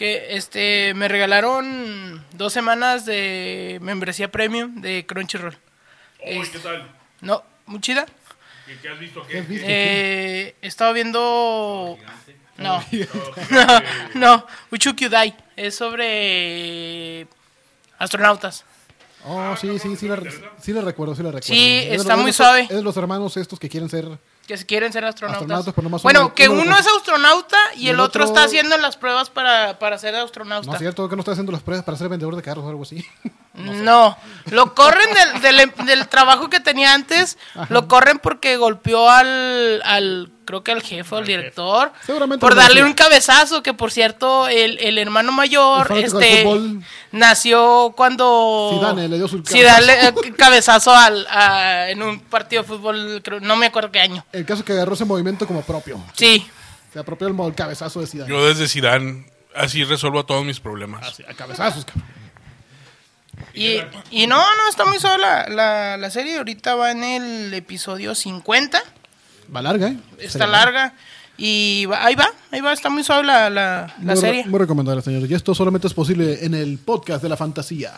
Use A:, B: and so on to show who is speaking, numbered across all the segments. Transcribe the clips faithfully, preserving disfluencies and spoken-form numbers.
A: Que este me regalaron dos semanas de membresía premium de Crunchyroll.
B: Oh, es, ¿qué tal?
A: No, muy chida.
B: ¿Qué, qué has visto? ¿Qué?
C: ¿Qué has visto?
A: Eh, he estado viendo... No,
B: Oh,
A: no, no, Uchukyudai. Es sobre astronautas.
C: Oh, sí, sí, sí la, sí la recuerdo, sí la recuerdo.
A: Sí,
C: Es de
A: está
C: los-
A: muy
C: es de los-
A: suave.
C: Es de los hermanos estos que quieren ser...
A: Que se quieren ser astronautas.
C: Astronautas, pero nomás
A: bueno,
C: uno-
A: que
C: uno-
A: uno es astronauta y,
C: y
A: el
C: el
A: otro,
C: otro-
A: está haciendo las pruebas para, para ser astronauta.
C: No es cierto, que no está haciendo las pruebas para ser vendedor de carros o algo así.
A: No, lo corren del, del, del trabajo que tenía antes, lo corren porque golpeó al, al creo que al jefe o al director,
C: Seguramente
A: por
C: lo
A: darle
C: merecía.
A: un cabezazo, que por cierto, el, el hermano mayor,
C: El fanático del
A: este,
C: fútbol.
A: nació cuando
C: Zidane le dio su
A: Zidane le- eh, cabezazo al, a- en un partido de fútbol, creo, no me acuerdo qué año.
C: El caso que agarró ese movimiento como propio.
A: Sí,
C: Se apropió el, mo- el cabezazo de Zidane.
B: Yo desde Zidane así resuelvo todos mis problemas.
C: Así, a cabezazos, cabrón.
A: y, y no, no, está muy suave la, la, la serie, ahorita va en el episodio cincuenta.
C: Va larga, ¿eh?
A: Está larga y va- ahí va, ahí va, está muy suave la, la, la
C: muy,
A: serie.
C: Muy recomendable, señores. Y esto solamente es posible en el podcast de la fantasía.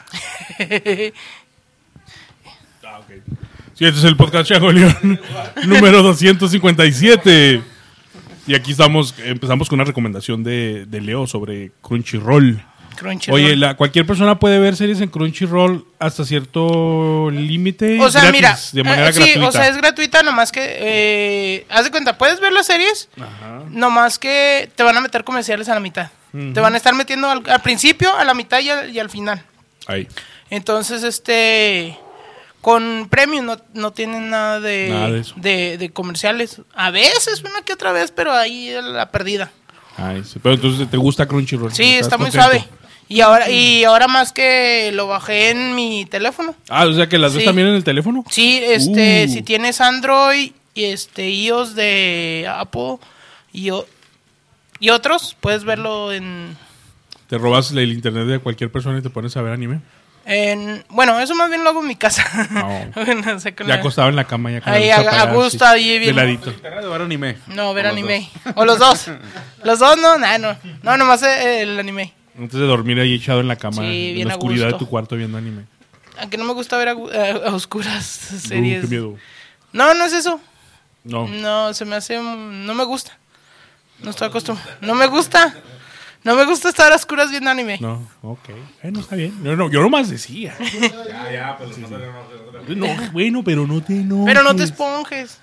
B: Ah, ok. Sí, este es el podcast Changoleón número doscientos cincuenta y siete. Y aquí estamos, empezamos con una recomendación de, de Leo sobre Crunchyroll.
A: Crunchyroll.
B: Oye, la, cualquier persona puede ver series en Crunchyroll hasta cierto límite.
A: O sea,
B: gratis,
A: mira,
B: de manera
A: eh, sí,
B: gratuita.
A: o sea, es gratuita, nomás que, eh, haz de cuenta, puedes ver las series, nomás que te van a meter comerciales a la mitad. Te van a estar metiendo al, al principio, a la mitad y al, y al final.
B: Ahí.
A: Entonces, este, con Premium no, no tienen nada de,
B: Nada de eso.
A: de, de comerciales. A veces, una que otra vez, pero ahí es la perdida.
B: Ahí sí. Pero entonces te gusta Crunchyroll.
A: Sí,
B: ¿Estás
A: está muy
B: contento?
A: suave. Y ahora, y ahora más que lo bajé en mi teléfono.
B: Ah, o sea que las ves
A: Sí.
B: también en el teléfono.
A: Sí, este,
B: Uh.
A: si tienes Android y este iOS de Apple y, o- y otros, puedes verlo en,
B: Te robas el internet de cualquier persona y te pones a ver anime.
A: en bueno, eso más bien lo hago en mi casa.
B: No.
A: No sé, con
B: Ya
A: la-
B: acostado en la cama. Ya con la
A: Ahí,
B: luz
A: a-
B: apagada,
A: a gusto,
B: así,
A: ahí bien.
B: de ladito.
D: ¿Internet o ver anime?
A: No, ver
D: O los
A: anime. O los dos. Los dos no, nah, no. No, nomás eh, el anime.
B: Antes de dormir ahí echado en la cama,
A: Sí,
B: en
A: bien
B: la
A: a
B: oscuridad de
A: gusto.
B: tu cuarto viendo anime.
A: Aunque no me gusta ver a, gu- a- a oscuras series.
B: Uh, qué miedo.
A: No, no es eso.
B: No.
A: No, se me hace... No me gusta. No estoy acostumbrado. No me gusta. No me gusta estar a oscuras viendo anime.
B: No, ok. Bueno, está bien. Yo, no, yo nomás decía.
D: Ya, ya, pues no te no,
B: No, bueno, pero no te no.
A: Pero no te esponjes.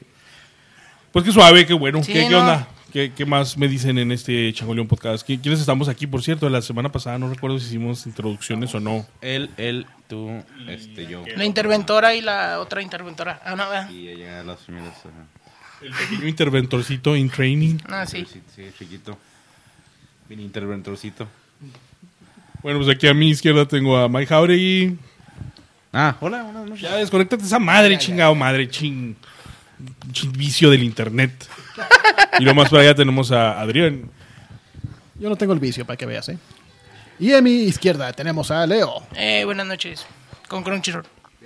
B: Pues qué suave, qué bueno.
A: Sí,
B: ¿Qué, qué
A: no.
B: onda? ¿Qué, ¿Qué más me dicen en este Changoleón Podcast? ¿Qui- ¿Quiénes estamos aquí? Por cierto, la semana pasada no recuerdo si hicimos introducciones o no.
D: Él, él, tú, este, yo.
A: La interventora y la otra interventora. Ah, no, ¿verdad?
D: Y ella, las señoras. ajá.
B: El pequeño interventorcito in training.
A: Ah, sí.
D: Sí, sí, chiquito. Mini interventorcito.
B: Bueno, pues aquí a mi izquierda tengo a Mike Jauregui.
D: Ah, hola, buenas noches.
B: Ya desconéctate esa madre, chingado madre, ching, ching vicio del internet. Y lo más para allá tenemos a Adrián.
C: Yo no tengo el vicio, para que veas, ¿eh? Y a mi izquierda tenemos a Leo.
A: Eh, buenas noches. Con Crunchyroll.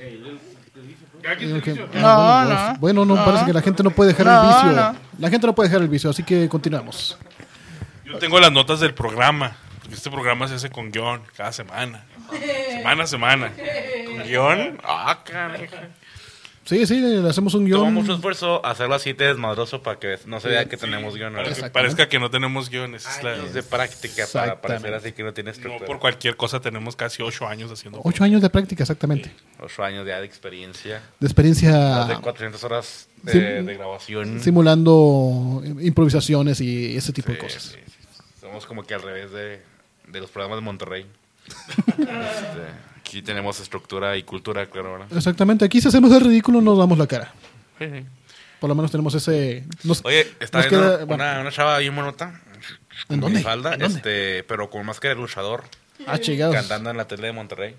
C: Ok.
A: No,
C: Ah,
A: no.
C: Bueno, no,
A: No.
C: parece que la gente no puede dejar
A: No,
C: el vicio.
A: no.
C: La gente no puede dejar el vicio, así que continuamos.
B: Yo tengo las notas del programa. Este programa se hace con guión cada semana. Semana a semana.
D: ¿Con guión? Ah, carajo.
C: Sí, sí, le hacemos un
D: Toma
C: guión.
D: mucho esfuerzo hacerlo así de desmadroso para que no se vea que tenemos guión.
B: Para que
C: Exactamente.
B: parezca que no tenemos guiones. Es la-
D: Es de práctica para
C: Exactamente.
D: parecer así que no tiene
B: no
D: estructura.
B: por cualquier cosa tenemos casi ocho años haciendo.
C: Ocho años de práctica, exactamente.
D: Ocho años ya de experiencia.
C: De experiencia
D: Más de cuatrocientas horas de,
C: Sí.
D: de grabación.
C: simulando improvisaciones y ese tipo de
D: Sí,
C: cosas.
D: sí, sí. Somos como que al revés de, de los programas de Monterrey. Este, aquí tenemos estructura y cultura, claro, ¿verdad?
C: Exactamente, aquí si hacemos el ridículo nos damos la cara.
D: Sí, sí.
C: Por lo menos tenemos ese... nos-
D: Oye, está
C: nos
D: viendo
C: queda- bueno,
D: una, una chava bien monota.
C: ¿En
D: con
C: dónde?
D: falda,
C: ¿En dónde?
D: este, pero con máscara de luchador,
C: Ah, chingados.
D: cantando en la tele de Monterrey.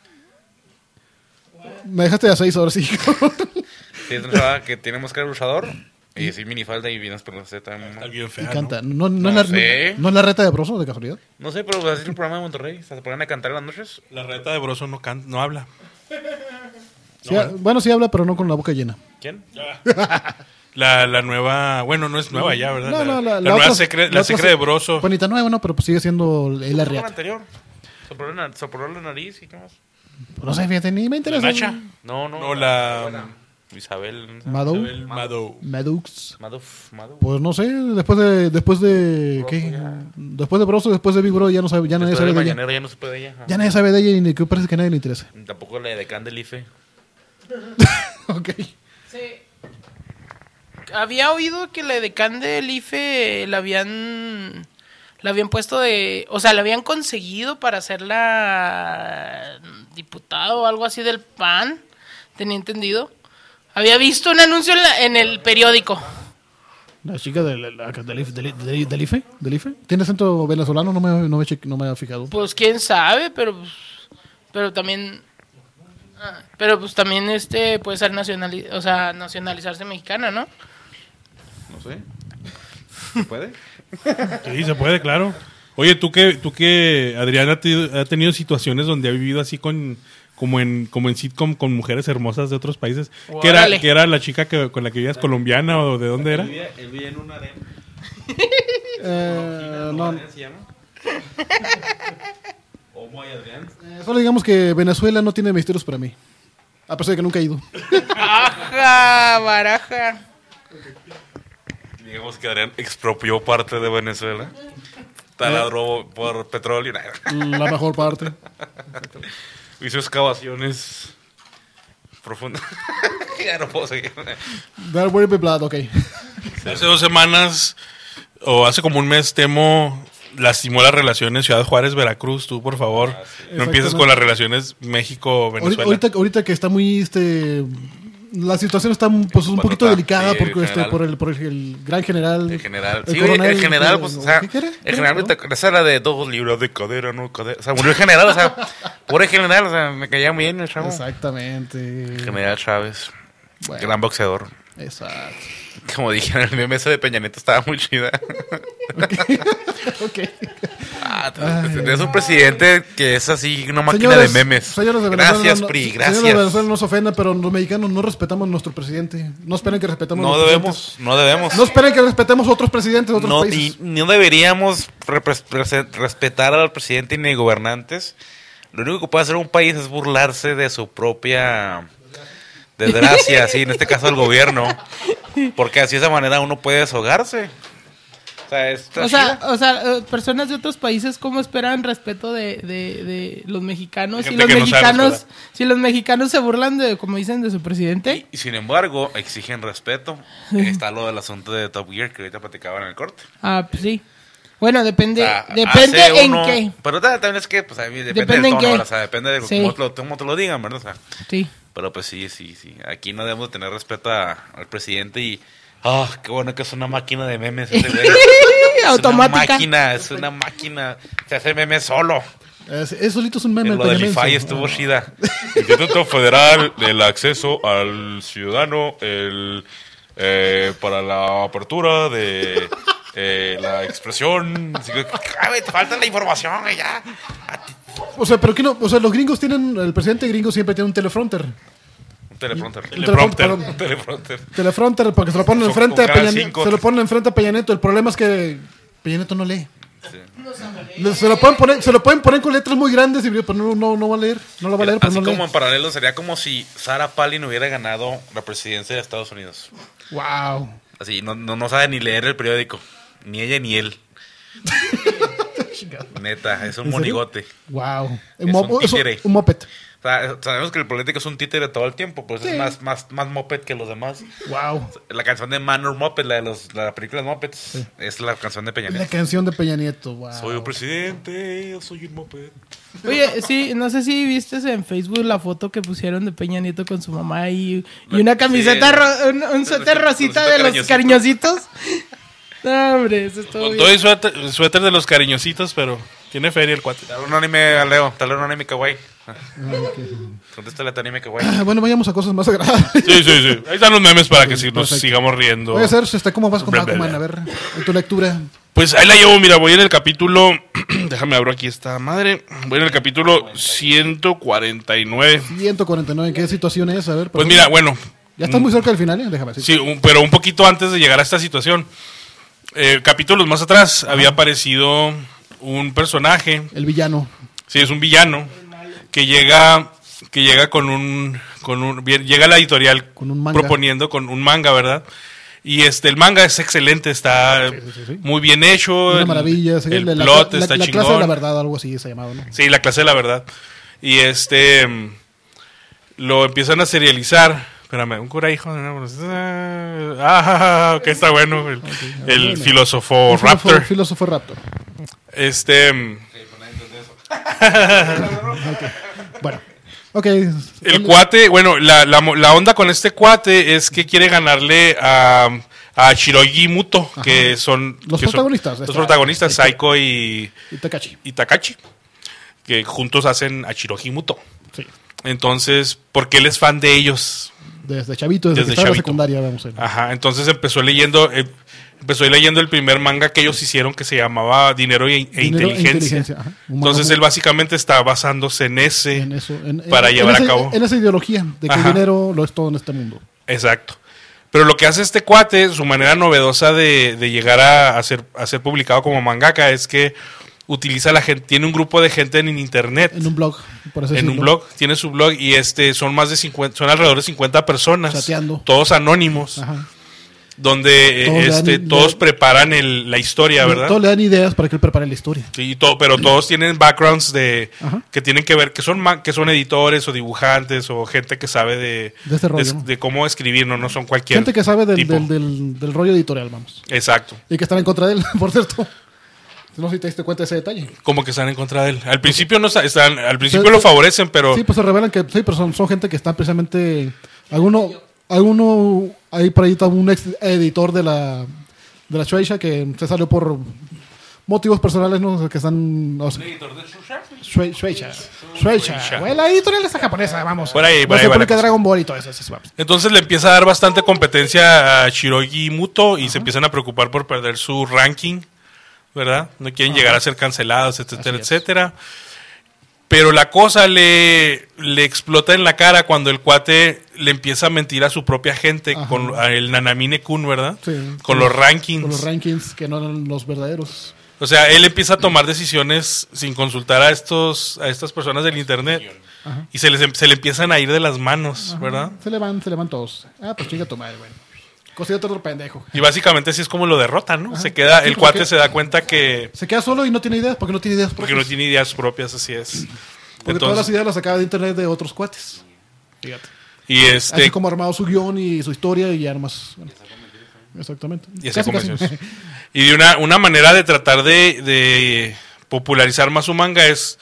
C: Me dejaste a seis ahora sí.
D: Sí, es una chava que tiene máscara de luchador y sí minifalda y vienes por la Z.
B: Está bien
C: Y
B: fea, ¿no?
C: canta. ¿No, no,
D: No
C: es la,
D: sé.
C: no, no es la reta de Broso, de casualidad?
D: No sé, pero así es el programa de Monterrey. Se ponen a cantar en las noches.
B: La reta de Broso no, can- no habla.
C: Sí, ha- bueno, sí habla, pero no con la boca llena.
D: ¿Quién?
B: La, la nueva, bueno, no es nueva ya, ¿verdad?
C: No,
B: la,
C: no, la,
B: la
C: la
B: nueva
C: otra-
B: secre,
C: la
B: la
C: otra
B: secre
C: se-
B: de Broso.
C: Bonita nueva, ¿no? Pero pues sigue siendo el
D: ¿Cómo la
C: Arriata.
D: anterior? Sopló la, sopló la nariz y qué más.
C: No sé, fíjate, ni me
B: ¿La
C: interesa.
B: Nacha?
D: No, no.
B: No, la...
D: Isabel.
C: Madou.
B: Isabel Mado.
C: Madux.
D: Maduf, Maduf.
C: Pues no sé, después de... Después de ¿qué?
D: ya.
C: Después de Broso, después de Big Bro, ya no sabe, ya nadie
D: Después
C: sabe
D: del
C: de ella.
D: mañanero ya no supe de ella. Ajá.
C: Ya nadie sabe de ella y ni que parece que a nadie le interesa.
D: Tampoco la de Can del Ife.
C: Ok.
A: Sí. Había oído que la decán del I F E la habían la habían puesto de, o sea, la habían conseguido para hacerla diputado o algo así del P A N, tenía entendido. Había visto un anuncio en, la- en el periódico.
C: La chica de la- la- del, IFE, del, del- del IFE, del IFE. ¿Tiene acento venezolano? No me, no me, che- no me he fijado.
A: Pues quién sabe, pero pues, pero también ah, pero pues también este puede ser nacionali o sea, nacionalizarse mexicana, ¿no?
D: No sé. ¿Se puede?
B: Sí, se puede, claro. Oye, tú que, tú que Adrián ha, te- ha tenido situaciones donde ha vivido así con, como en, como en sitcom con mujeres hermosas de otros países. ¿Qué era,
A: Órale.
B: que era la chica que, con la que vivías, colombiana o de dónde era?
D: Él vive en un harem.
C: Eh, no,
D: se llama? Homo y Adrián.
C: eh, solo digamos que Venezuela no tiene misterios para mí. A pesar de que nunca he ido.
A: Ajá, baraja.
D: Digamos que Adrián expropió parte de Venezuela. Taladró por petróleo.
C: La mejor parte.
D: Hizo excavaciones profundas. Ya no puedo seguir.
C: There will be blood, ok.
B: Hace dos semanas, o hace como un mes, Temo lastimó las relaciones Ciudad Juárez, Veracruz. Tú, por favor, no empieces con las relaciones
C: Ahorita,
B: México-Venezuela.
C: ahorita, ahorita que está muy, este... La situación está pues, un
D: Bueno,
C: poquito
D: está,
C: delicada
D: sí,
C: porque
D: el
C: este,
D: general.
C: por, el, por el, el gran general.
D: El general.
C: el
D: Sí,
C: coronel,
D: el general,
C: el-
D: pues, o sea,
C: ¿qué quiere?
D: el general,
C: ¿No?
D: te- esa era de dos libros de cadera, no cadera. O sea, murió el general, o sea, pobre general, o sea, me caía muy bien el chavo.
C: Exactamente.
D: General Chávez,
C: Bueno,
D: gran boxeador.
C: Exacto.
D: Como dije, el meme ese de Peña Nieto estaba muy chida.
C: Ok.
D: Ah, es un presidente que es así, una máquina
C: Señores-
D: de memes.
C: señores de Venezuela,
D: Gracias,
C: no-
D: P R I,
C: Señores de
D: gracias.
C: Venezuela, no se ofendan, pero los mexicanos no respetamos a nuestro presidente. No esperen que respetemos a
D: No
C: los
D: debemos,
C: presidentes.
D: no debemos.
C: No esperen que respetemos a otros presidentes de otros
D: No,
C: países.
D: y no deberíamos repres- rese- respetar al presidente ni gobernantes. Lo único que puede hacer un país es burlarse de su propia desgracia, sí, en este caso el gobierno, porque así de esa manera uno puede deshogarse. O sea, está
A: O sea,
D: chido.
A: o sea, eh, personas de otros países, ¿cómo esperan respeto de, de, de los mexicanos? Si
B: Gente
A: los
B: que no sabe
A: mexicanos,
B: respetar.
A: si los mexicanos se burlan de, como dicen, de su presidente.
D: Y sin embargo, exigen respeto. Está lo del asunto de Top Gear que ahorita platicaba en el corte.
A: Ah, pues sí. Bueno, depende,
D: O sea,
A: depende
D: hace
A: en
D: uno-
A: qué.
D: Pero ta- también es que, pues, a mí depende
A: Depende
D: del
A: en
D: tono,
A: qué.
D: o sea, depende de
A: Sí.
D: cómo, te lo, cómo te lo digan, ¿verdad? O sea,
A: Sí.
D: pero pues sí, sí, sí. Aquí no debemos tener respeto a- al presidente y... ¡Ah, qué bueno que es una máquina de memes ese güey! Es
A: Automática.
D: una máquina, es una máquina. Se hace memes solo.
C: Es, es solito es un meme.
D: En
C: el
D: lo del
C: Peña
D: I F A I
C: Menso.
D: estuvo chida. Instituto Federal del Acceso al Ciudadano el, eh, para la apertura de eh, la expresión. Así que, "Ah, güey, te falta la información, güey, ya.
C: O sea, pero que no, o sea, los gringos tienen, el presidente gringo siempre tiene un teleprompter.
D: Un teleprompter.
C: Un teleprompter, perdón.
D: Un teleprompter.
C: Teleprompter, porque se lo ponen
D: Con-
C: enfrente a
D: con
C: Peña
D: cada
C: Nieto.
D: cinco.
C: Se lo ponen enfrente a Peña Nieto. El problema es que Peña Nieto no lee.
D: Sí.
C: Le- Se lo pueden poner, se lo pueden poner con letras muy grandes y pero no, no, no va a leer. No lo va a leer, pero
D: Así
C: no
D: como
C: lee.
D: en paralelo sería como si Sarah Palin hubiera ganado la presidencia de Estados Unidos.
C: Wow.
D: Así, no, no, no sabe ni leer el periódico. Ni ella ni él. Neta, es un
C: ¿En serio?
D: monigote.
C: Wow.
D: Es
C: Un, mo-
D: un
C: es un-
D: títere.
C: un moped.
D: O sea, sabemos que el político es un títere todo el tiempo, pues
C: Sí.
D: es más, más, más moped que los demás.
C: Wow.
D: La canción de Manor Moped, la de los, la película de Mopeds, es la canción de Peña
C: La
D: Nieto.
C: canción de Peña Nieto. Wow.
D: Soy un presidente, yo soy un moped.
A: Oye, sí, no sé si viste en Facebook la foto que pusieron de Peña Nieto con su mamá y, y una camiseta,
D: Sí.
A: ro- un, un suéter rosita
D: Rosita
A: de los
D: cariñosito.
A: cariñositos. No, hombre, eso es todo
B: Con
A: bien.
B: todo y suéter, el suéter de los cariñositos, pero tiene feria el cuate.
D: Dale un anime a Leo, dale un anime kawaii. Contéstale a tu anime kawaii.
C: Ah, bueno, vayamos a cosas más agradables.
B: Sí, sí, sí. Ahí están los memes para que sí, nos
C: Perfecto.
B: sigamos riendo.
C: Voy a hacer, este, ¿cómo vas con
B: Bla, bla,
C: Bakuman?
B: bla.
C: A ver, en tu lectura.
B: Pues ahí la llevo, mira, voy en el capítulo... Déjame abro aquí esta madre. Voy en el capítulo ciento cuarenta y nueve.
C: ciento cuarenta y nueve, ¿qué situación es? A ver,
B: Pues
C: perdón.
B: mira, bueno,
C: Ya estás muy cerca del final, ¿eh? Déjame decir.
B: Sí, un- pero un poquito antes de llegar a esta situación. Eh, capítulos más atrás había aparecido un personaje,
C: El villano.
B: sí, es un villano, que llega que llega con un, con un bien- llega a la editorial
C: Con un manga.
B: proponiendo con un manga, ¿verdad? Y este el manga es excelente, está
C: Sí, sí, sí, sí.
B: muy bien hecho,
C: Una
B: el-
C: maravilla. sí,
B: el
C: la, la-
B: plot
C: la-
B: está
C: la
B: chingón.
C: clase de la verdad, algo así se llamaba, ¿no?
B: Sí, la clase de la verdad. Y este mm, lo empiezan a serializar. Espérame, un cura hijo. Ah, que está bueno. El, el
C: bueno.
B: filósofo
C: El filósofo-
B: Raptor.
C: Filósofo Raptor.
B: Este. mm,
C: Bueno. Ok.
B: El cuate, bueno, la, la, mo- la onda con este cuate es que quiere ganarle a, a Shirogi Muto, que son
C: Los
B: que son-
C: protagonistas.
B: los
C: Está-
B: protagonistas,
C: está-
B: Saiko y,
C: Y Takashi.
B: y Takachi, que juntos hacen a Shirogi Muto.
C: Sí.
B: Entonces, porque él es fan de ellos.
C: Desde chavito, desde,
B: Desde
C: que estaba en la
B: chavito.
C: secundaria, vamos a ver.
B: Ajá, entonces empezó leyendo, eh, empezó leyendo el primer manga que ellos hicieron que se llamaba Dinero e, e
C: Dinero e
B: Inteligencia.
C: Inteligencia, ajá. Un
B: Entonces
C: manga
B: él básicamente está basándose en ese.
C: en eso, en-
B: para
C: en-
B: llevar
C: en
B: a
C: ese-
B: cabo.
C: En esa ideología de que
B: Ajá.
C: el dinero lo es todo en este mundo.
B: Exacto. Pero lo que hace este cuate, su manera novedosa de, de llegar a, a ser, a ser publicado como mangaka es que utiliza la gente, tiene un grupo de gente en internet,
C: En un blog, por así
B: en un
C: decirlo.
B: blog, tiene su blog y este son más de cincuenta, son alrededor de cincuenta personas,
C: Chateando.
B: todos anónimos,
C: Ajá.
B: donde eh,
C: Todos le dan
B: este,
C: i-
B: todos
C: le-
B: preparan el- la historia, ¿verdad?
C: Todos le dan ideas para que él prepare la historia.
B: Sí, y todo, pero todos tienen backgrounds de
C: Ajá.
B: que tienen que ver, que son ma- que son editores o dibujantes o gente que sabe de,
C: De este rollo, ¿no?
B: de cómo escribir, no, no son cualquier
C: Gente que sabe del,
B: tipo.
C: del, del, del rollo editorial, vamos.
B: Exacto.
C: Y que están en contra de él, por cierto. No sé si te diste cuenta de ese detalle.
B: Como que están en contra de él. Al principio no está- están, al principio
C: Pero-
B: lo favorecen, pero
C: Sí, pues se revelan que sí, pero son, son gente que están precisamente. Alguno, alguno ahí por ahí está un ex editor de la de la Shueisha que se salió por motivos personales, ¿no? O sea, que están. O sea, Shue- Shueisha. Shueisha. Güey, la editorial está japonesa, vamos.
B: Por ahí, por
C: No
B: ahí
C: se
B: va la
C: publica
B: cosa.
C: Dragon Ball y todo eso, eso, vamos.
B: entonces le empieza a dar bastante competencia a Shirogi Muto y se empiezan a preocupar por perder su ranking, ¿verdad? No quieren llegar a ser cancelados, etcétera,
C: Así es.
B: etcétera. Pero la cosa le, le explota en la cara cuando el cuate le empieza a mentir a su propia gente
C: Ajá.
B: con a el Nanamine Kun, ¿verdad?
C: Sí.
B: Con los rankings.
C: Con los rankings que no eran los verdaderos.
B: O sea, él empieza a tomar decisiones sin consultar a estos a estas personas del internet
C: Ajá.
B: y se les em- se le empiezan a ir de las manos, ¿verdad?
C: Se le van, se le van todos. Ah, pues chinga tu madre, güey. Cosita otro pendejo.
B: Y básicamente así es como lo derrotan, ¿no?
C: Ajá.
B: Se queda,
C: Sí,
B: el
C: porque-
B: cuate se da cuenta que
C: Se queda solo y no tiene ideas porque no tiene ideas
B: porque no
C: propias.
B: tiene ideas propias, así es.
C: Porque todas las
B: Entonces,
C: ideas las sacaba de internet de otros cuates. Fíjate.
B: y este
C: Así como armado su guión y su historia y armas. Bueno, exactamente.
B: y, hace
C: Casi, casi.
B: convenciones. Y de una, una manera de tratar de, de popularizar más su manga es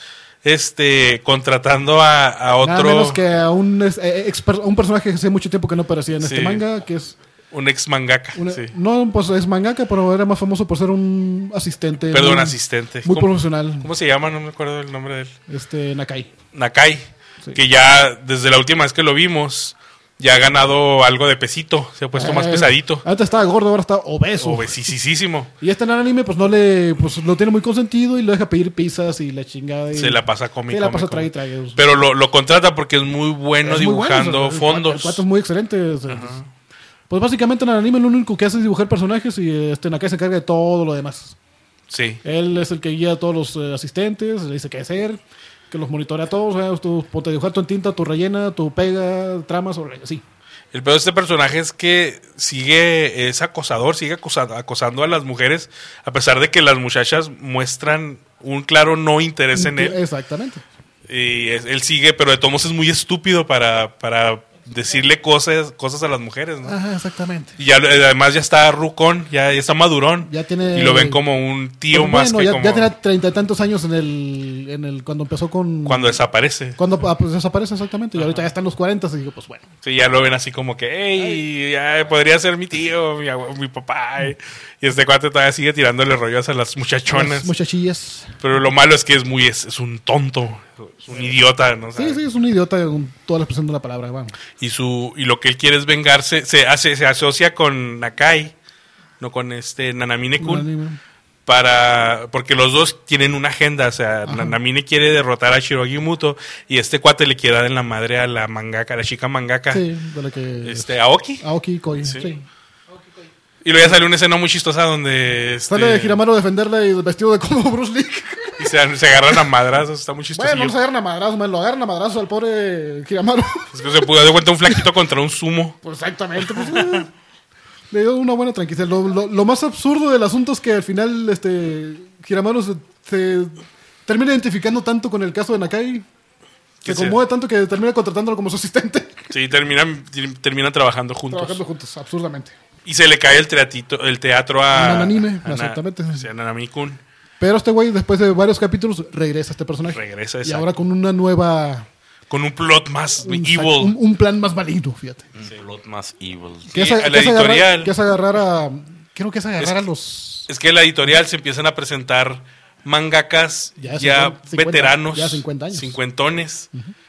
B: este contratando a, a
C: Nada
B: otro
C: menos que a un, ex- eh, exper- a un personaje que hace mucho tiempo que no aparecía en
B: Sí.
C: este manga, que es...
B: un ex mangaka,
C: una-
B: sí.
C: No, pues es mangaka, pero era más famoso por ser un asistente.
B: Perdón,
C: muy,
B: asistente.
C: Muy
B: ¿Cómo,
C: profesional.
B: cómo se llama? No me acuerdo el nombre de él.
C: Este, Nakai.
B: Nakai,
C: Sí.
B: que ya desde la última vez que lo vimos ya ha ganado algo de pesito, se ha puesto más
C: Eh,
B: pesadito.
C: Antes estaba gordo, ahora está obeso.
B: Obesisísimo.
C: Y este en el anime, pues no le, pues lo tiene muy consentido y lo deja pedir pizzas y la chingada. Y
B: Se la pasa cómico.
C: Se la pasa trague y trague.
B: Pero lo, lo contrata porque es muy bueno
C: Es muy bueno,
B: dibujando
C: o sea, el
B: fondos.
C: cuate- El cuate es muy excelente. o sea, pues, pues básicamente en el anime lo único que hace es dibujar personajes y este Nakai se encarga de todo lo demás.
B: Sí.
C: Él es el que guía a todos los eh, asistentes, le dice qué hacer, que los monitorea a todos. O sea, tú ponte a dibujar tu en tinta, tu rellena, tu pega, tramas, o así.
B: El peor de este personaje es que sigue, es acosador, sigue acosa- acosando a las mujeres, a pesar de que las muchachas muestran un claro no interés en él.
C: Exactamente.
B: Y es- él sigue, pero de todos modos es muy estúpido para, para decirle cosas, cosas a las mujeres, ¿no?
C: Ajá, exactamente.
B: Y ya, eh, además ya está rucón, ya, ya está madurón.
C: Ya tiene-
B: Y lo ven como un tío
C: Pues
B: más
C: bueno,
B: que
C: ya,
B: como
C: ya tenía treinta y tantos años en el, en el cuando empezó con...
B: cuando desaparece.
C: Cuando ah, pues, desaparece exactamente. Y ahorita ya está en los cuarenta y digo, pues bueno.
B: Sí, ya lo ven así como que, hey, ya podría ser mi tío, mi, abue- mi papá. eh. Y este cuate todavía sigue tirándole rollos a las muchachonas.
C: Las muchachillas.
B: Pero lo malo es que es muy, es, es un tonto, es un idiota, ¿no?
C: Sí, sí, es un idiota con toda la expresión de la palabra. Vamos.
B: Y su, y lo que él quiere es vengarse, se hace, se asocia con Nakai, no con este Nanamine Kun,
C: Un anime.
B: para porque los dos tienen una agenda, o sea,
C: Ajá.
B: Nanamine quiere derrotar a Shirogi Muto y este cuate le quiere dar en la madre a la mangaka, a la chica mangaka,
C: Sí, de la que...
B: este Aoki.
C: Aoki Koi,
B: Sí.
C: sí.
B: Y luego ya salió una escena muy chistosa donde este,
C: Sale Hiramaru a defenderla y vestido de como Bruce Lee.
B: y se, se agarran a madrazos, está muy chistoso.
C: Bueno, no se agarran a madrazos, man, lo agarran a madrazos al pobre Hiramaru.
B: Es que se pudo dar cuenta un flaquito contra un sumo.
C: Pues exactamente, pues, eh, le dio una buena tranquilidad. Lo, lo- lo más absurdo del asunto es que al final este Hiramaru se, se termina identificando tanto con el caso de Nakai,
B: Que
C: se
B: se-
C: conmueve tanto que termina contratándolo como su asistente,
B: Sí, terminan, terminan trabajando juntos.
C: trabajando juntos, absurdamente.
B: Y se le cae el teatito, el teatro a...
C: A Nananime,
B: a Na-
C: exactamente.
B: sí, a Nanami-kun.
C: Pero este güey, después de varios capítulos, regresa este personaje.
B: Regresa,
C: Y
B: exacto.
C: ahora con una nueva...
B: Con un plot más
C: Un,
B: evil.
C: un- un plan más maligno, fíjate.
D: Un plot más evil.
C: Que es,
B: Sí,
C: a-
B: a la
C: que es agarrar,
B: editorial.
C: que es agarrar a... Creo que es agarrar
B: Es-
C: a los...
B: Es que en la editorial se empiezan a presentar mangakas
C: Ya
B: ya,
C: cincuenta,
B: veteranos,
C: ya cincuenta años.
B: cincuentones,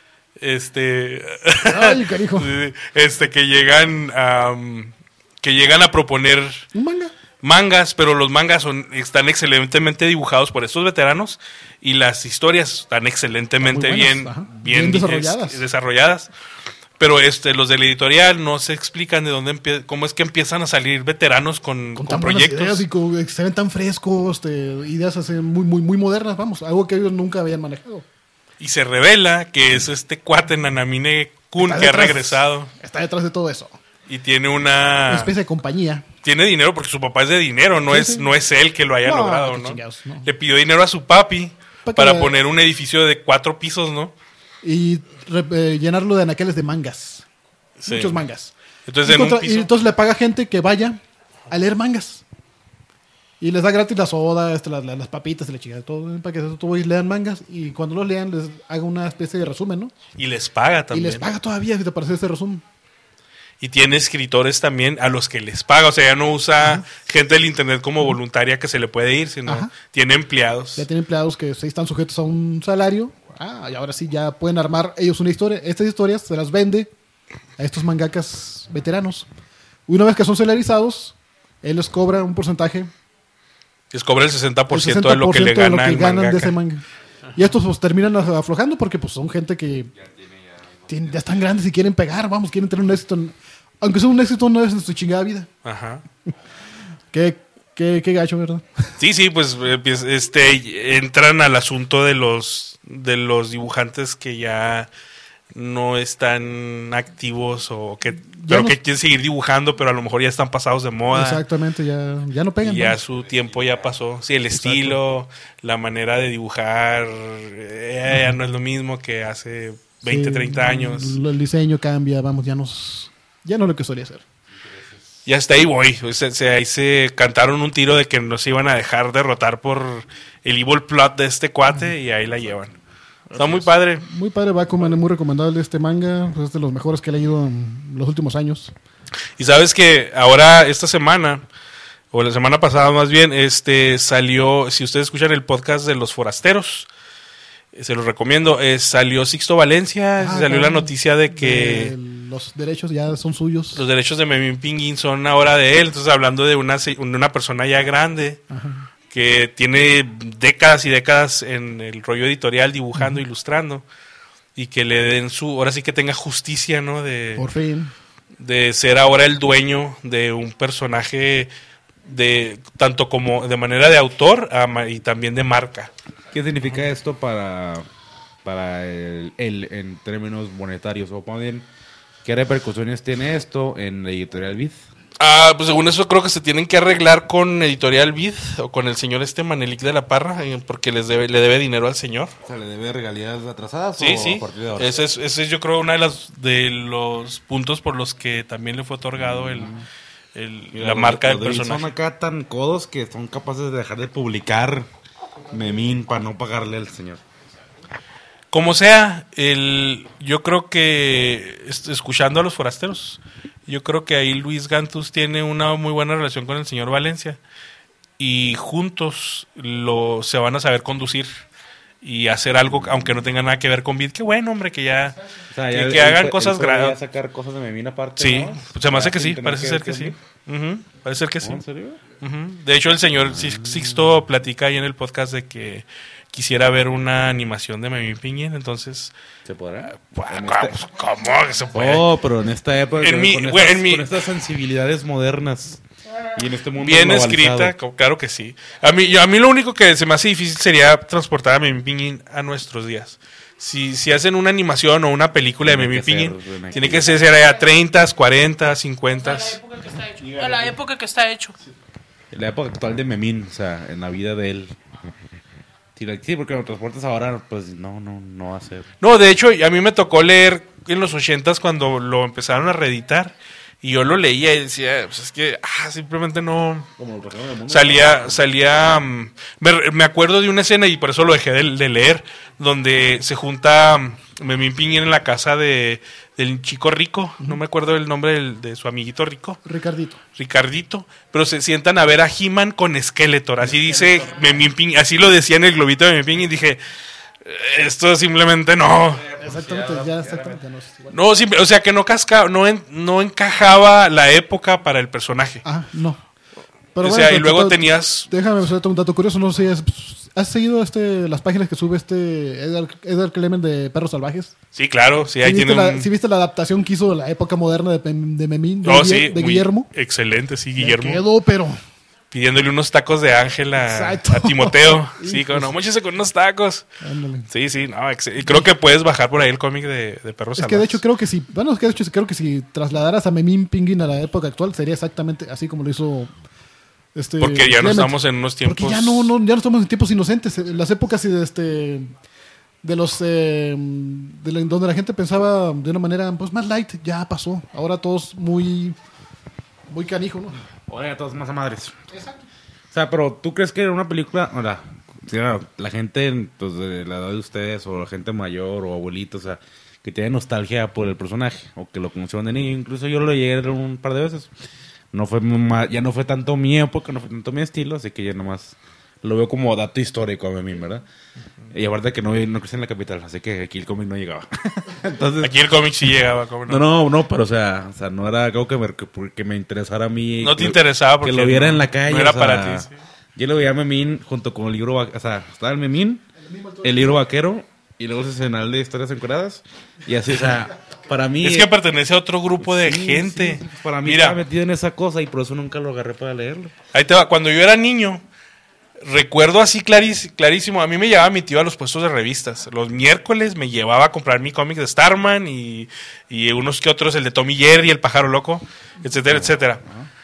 B: este,
C: Ay, carijo.
B: este que llegan a, um, que llegan a proponer
C: Un manga.
B: mangas, pero los mangas son, están excelentemente dibujados por estos veteranos y las historias están excelentemente
C: Están muy
B: bien,
C: buenas, ajá.
B: bien,
C: Bien desarrolladas.
B: es- desarrolladas. Pero este, los de la editorial no se explican de dónde empie- cómo es que empiezan a salir veteranos con,
C: Con
B: con
C: tan buenas
B: proyectos.
C: ideas y con, que se ven tan frescos, este, ideas así muy, muy, muy modernas, vamos, algo que ellos nunca habían manejado.
B: Y se revela que es este cuate Nanamine Kun
C: Está
B: que ha
C: detrás-
B: regresado
C: Está detrás de todo eso.
B: y tiene
C: Una
B: una...
C: especie de compañía.
B: Tiene dinero porque su papá es de dinero, no,
C: Sí,
B: es,
C: sí.
B: no es él que lo haya
C: No,
B: logrado,
C: qué
B: ¿no?
C: chingados, no.
B: Le pidió dinero a su papi
C: Pa' que
B: para
C: le-
B: poner un edificio de cuatro pisos, ¿no?
C: Y re- eh, llenarlo de anaqueles de mangas.
B: Sí.
C: Muchos mangas.
B: Entonces,
C: Y,
B: en un
C: contra- y
B: piso...
C: entonces le paga gente que vaya a leer mangas. Y les da gratis la soda, este, las, las- las papitas, y la chingada, todo, para que todos lean mangas. Y cuando los lean, les haga una especie de resumen, ¿no?
B: Y les paga también.
C: Y les paga todavía, si te parece ese resumen.
B: Y tiene escritores también a los que les paga. O sea, ya no usa gente del internet como voluntaria que se le puede ir, sino
C: Ajá.
B: tiene empleados.
C: Ya tienen empleados que sí están sujetos a un salario. Ah, y ahora sí ya pueden armar ellos una historia. Estas historias se las vende a estos mangakas veteranos. Una vez que son salarizados, él les cobra un porcentaje.
B: Les cobra el sesenta por
C: el
B: ciento de lo que le
C: de lo
B: gana
C: que
B: el
C: ganan de
B: mangaka.
C: ese manga. Y estos pues terminan aflojando porque pues son gente que tienen- ya están grandes y quieren pegar, vamos, quieren tener un éxito. en- aunque sea un éxito no es en su chingada vida.
B: Ajá.
C: Qué, qué, qué gacho, ¿verdad?
B: Sí, sí, pues empiez- este entran al asunto de los de los dibujantes que ya no están activos o que pero
C: no-
B: que quieren seguir dibujando, pero a lo mejor ya están pasados de moda.
C: Exactamente, ya, ya no pegan.
B: Y ya
C: vamos.
B: su tiempo ya pasó. Sí, el estilo, la manera de dibujar, eh, ya no es lo mismo que hace veinte,
C: Sí,
B: treinta años.
C: El, el diseño cambia, vamos, ya nos, ya no es lo que solía ser.
B: Y hasta ahí voy. O sea, se- ahí se cantaron un tiro de que nos iban a dejar derrotar por el evil plot de este cuate y ahí la llevan. Está muy padre.
C: Muy padre Bakuman, es muy recomendable este manga, pues es de los mejores que he leído en los últimos años.
B: Y sabes que ahora, esta semana, o la semana pasada más bien, este salió, si ustedes escuchan el podcast de Los Forasteros, eh, se los recomiendo, eh, salió Sixto Valencia,
C: Ah,
B: salió la
C: claro.
B: noticia de que
C: De los derechos ya son suyos.
B: los derechos de Memín Pinguín son ahora de él. Entonces, hablando de una, se- de una persona ya grande,
C: Ajá.
B: que tiene décadas y décadas en el rollo editorial, dibujando, ilustrando, y que le den su, ahora sí que tenga justicia, ¿no? De,
C: Por fin.
B: de ser ahora el dueño de un personaje de tanto como de manera de autor ama- y también de marca.
E: ¿Qué significa esto para, para el, el- en términos monetarios? O más bien, ¿qué repercusiones tiene esto en la editorial Vid?
B: Ah, pues según eso creo que se tienen que arreglar con Editorial Vid o con el señor este Manelik de la Parra, eh, porque les debe, le debe dinero al señor.
E: O sea, ¿le debe regalías atrasadas
B: Sí,
E: o
B: sí.
E: a partir de ahora?
B: Ese es, ese es yo creo uno de los, de los puntos por los que también le fue otorgado el, el-
E: Mira,
B: la
E: los-
B: marca del
E: los de Vid
B: personaje.
E: Son acá tan codos que son capaces de dejar de publicar Memín para no pagarle al señor.
B: Como sea, el, yo creo que, est- escuchando a los forasteros, yo creo que ahí Luis Gantus tiene una muy buena relación con el señor Valencia y juntos lo, se van a saber conducir y hacer algo, aunque no tenga nada que ver con Vid. Qué bueno, hombre, que ya,
E: O sea,
B: que,
E: ya
B: que
E: él
B: hagan
E: fue-
B: cosas
E: él podría
B: grandes.
E: sacar cosas de Memín aparte,
B: Sí,
E: ¿no?
B: se me hace
E: Ya,
B: que
E: sin
B: sí,
E: tener
B: parece
E: que
B: ser
E: ver
B: que
E: con
B: sí.
E: Vid.
B: Ujú, parece ser que sí.
E: ¿No? ¿En serio?
B: Ujú. De hecho, el señor Sis- Sixto platica ahí en el podcast de que quisiera ver una animación de Memín Pinguín, entonces...
E: ¿Se podrá?
B: Pues,
E: En
B: ¿cómo,
E: esta-
B: cómo que se puede?
E: Oh, pero en esta época,
B: En
E: con,
B: mi-
E: con
B: güey,
E: estas,
B: en mi-
E: con estas sensibilidades modernas y en este mundo
B: Bien
E: globalizado.
B: escrita, co- claro que sí. A mí, yo- a mí lo único que se me hace difícil sería transportar a Memín Pinguín a nuestros días. Si, si hacen una animación o una película de
E: Tiene
B: Memín
E: que ser,
B: Pinguín,
E: René,
B: tiene
E: que-
B: que ser a treinta, cuarenta, cincuenta.
A: A la época que está hecho. A la época que está hecho.
E: En la época actual de Memín, o sea, en la vida de él. Sí, la- sí, porque los transportes ahora, pues no, no, no va a ser.
B: No, de hecho, a mí me tocó leer en los ochentas cuando lo empezaron a reeditar. Y yo lo leía y decía, pues es que ah, simplemente no...
E: Como lo del mundo.
B: Salía, salía, mm, me, me acuerdo de una escena y por eso lo dejé de, de leer, donde se junta mm, Memín Pinguín en la casa de, del chico rico, no me acuerdo el nombre del- de su amiguito rico,
C: Ricardito.
B: Ricardito, pero se sientan a ver a He-Man con Skeletor, así dice Memín Pinguín, así lo decía en el globito de Memín Pinguín y dije, esto simplemente no...
C: Exactamente, ya exactamente. No, es igual.
B: No, simple- o sea que no casca, no, en- no encajaba la época para el personaje.
C: Ah, no.
B: O sea, y
C: pero
B: luego
C: te-
B: tenías-
C: Déjame hacerte un dato curioso. No sé, ¿has, has seguido este, las páginas que sube este Edgar, Edgar Clement de Perros Salvajes?
B: Sí, claro, sí, ahí
C: ¿Sí viste,
B: tiene
C: la,
B: un...
C: sí viste la adaptación que hizo de la época moderna de, Pem- de Memín? De,
B: Oh,
C: Guille-
B: sí,
C: de
B: muy
C: Guillermo.
B: excelente, sí,
C: Me
B: Guillermo.
C: quedó, pero...
B: Pidiéndole unos tacos de Ángel a,
C: Exacto.
B: a Timoteo. Sí,
C: Hijos.
B: como no, móchese con unos tacos.
C: Ándale.
B: Sí, sí, no, ex- y creo que puedes bajar por ahí el cómic de, de Perros
C: Es que de
B: Salvajes.
C: hecho creo que si... Bueno, es que de hecho creo que si trasladaras a Memín Pinguín a la época actual sería exactamente así como lo hizo... Este,
B: Porque ya no
C: Clement.
B: estamos en unos tiempos...
C: Porque ya no, no, ya no estamos en tiempos inocentes. En las épocas de este de los eh, de la- donde la gente pensaba de una manera pues más light, ya pasó. Ahora todos muy muy canijo, ¿no?
E: Oye, a todos más a madres. O sea, pero ¿tú crees que una película, o la, sí, claro, la gente pues, de la edad de ustedes, o la gente mayor, o abuelitos, o sea, que tiene nostalgia por el personaje, o que lo conocieron de niño, incluso yo lo llegué a ver un par de veces. No fue ma- ya no fue tanto mi época, no fue tanto mi estilo, así que ya nomás lo veo como dato histórico a mí, ¿verdad? Y aparte que no, no crecí en la capital, así que aquí el cómic no llegaba. Entonces,
B: Aquí el cómic sí llegaba. ¿cómo
E: no, no, no, pero o sea, o sea, no era algo que me, que, que me interesara a mí.
B: No te
E: que-
B: interesaba porque
E: que lo viera
B: no-
E: en la calle.
B: no era
E: o sea,
B: para ti, sí.
E: Yo lo veía a Memín junto con el libro, va- o sea, estaba el Memín, el libro vaquero y luego ese escenal de historias encuadradas y así, o sea, para mí...
B: Es que pertenece a otro grupo de
E: sí,
B: gente.
E: sí, para mí
B: Mira,
E: estaba metido en esa cosa y por eso nunca lo agarré para leerlo.
B: ahí te va. Cuando yo era niño, recuerdo así clarís- clarísimo, a mí me llevaba mi tío a los puestos de revistas. Los miércoles me llevaba a comprar mi cómic de Starman y, y unos que otros, el de Tommy Jerry, el pájaro loco, etcétera, etcétera.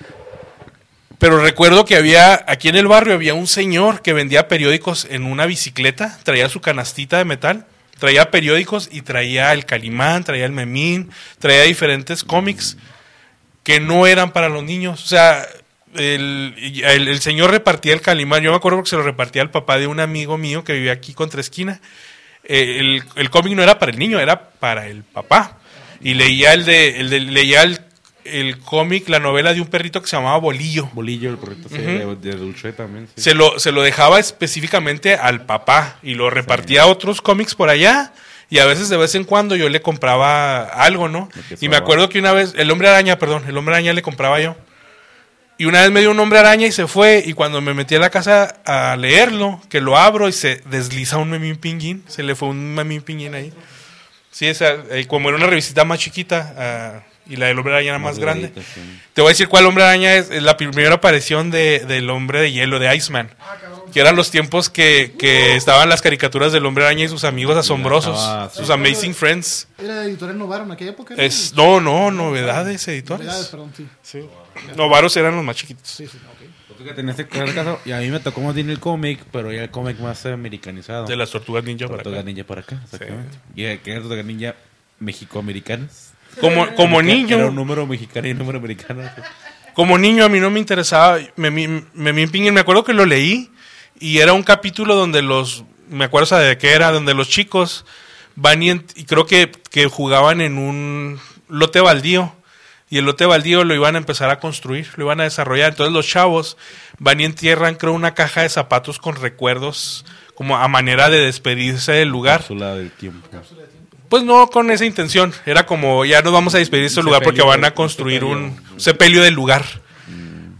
B: Pero recuerdo que había, aquí en el barrio había un señor que vendía periódicos en una bicicleta, traía su canastita de metal, traía periódicos y traía el Calimán, traía el Memín, traía diferentes cómics que no eran para los niños. O sea, el, el, el señor repartía el Calimán. Yo me acuerdo que se lo repartía al papá de un amigo mío que vivía aquí contra esquina. Eh, el, el cómic no era para el niño, era para el papá. Y leía el de, el de leía el, el cómic, la novela de un perrito que se llamaba Bolillo.
E: Bolillo, el perrito sí, de, de Dulce también. Sí.
B: Se lo, se lo dejaba específicamente al papá y lo repartía a otros cómics por allá. Y a veces de vez en cuando yo le compraba algo, ¿no?
E: que
B: Y me
E: sobraba.
B: acuerdo que una vez, el hombre araña, perdón, el hombre araña le compraba yo. Y una vez me dio un hombre araña y se fue. Y cuando me metí a la casa a leerlo, que lo abro y se desliza un Memín Pinguín. Se le fue un Memín Pinguín ahí. Sí, esa, eh, como era una revisita más chiquita ah, y la del hombre araña era más, grande.
E: delgadita, sí.
B: Te voy a decir cuál hombre araña es, es la primera aparición de, del hombre de hielo, de Iceman. Que eran los tiempos que, que estaban las caricaturas del hombre araña y sus amigos asombrosos,
E: Ah, sí.
B: sus Amazing Friends.
C: ¿Era editorial Novaro en aquella época?
B: Es, no, no, novedades editores.
C: Novedades, perdón, sí.
B: Sí. Novaros eran los más chiquitos.
C: Sí, sí, ok.
E: Pues fíjate, en este caso, y a mí me tocó más bien el cómic, pero ya el cómic más americanizado.
B: De las tortugas ninja para
E: Tortuga
B: acá.
E: Ninja para acá, exactamente. Y eh, que era Tortuga Ninja mexicoamericanas.
B: Como, como
E: Que Era un
B: niño,
E: número mexicano y un número americano.
B: como niño a mí no me interesaba. Memín Memín Pinguín, me acuerdo que lo leí y era un capítulo donde los, me acuerdo o sea, de qué era, donde los chicos van y, en- y creo que, que jugaban en un lote baldío. Y el lote baldío lo iban a empezar a construir, lo iban a desarrollar. Entonces los chavos van y entierran, creo, una caja de zapatos con recuerdos, como a manera de despedirse del lugar.
E: Cápsula del tiempo.
B: Pues no con esa intención, era como, ya nos vamos a despedir de este
E: Un
B: lugar porque
E: sepelio
B: van a
E: del-
B: construir
E: un
B: un
E: sepelio.
B: sepelio del lugar.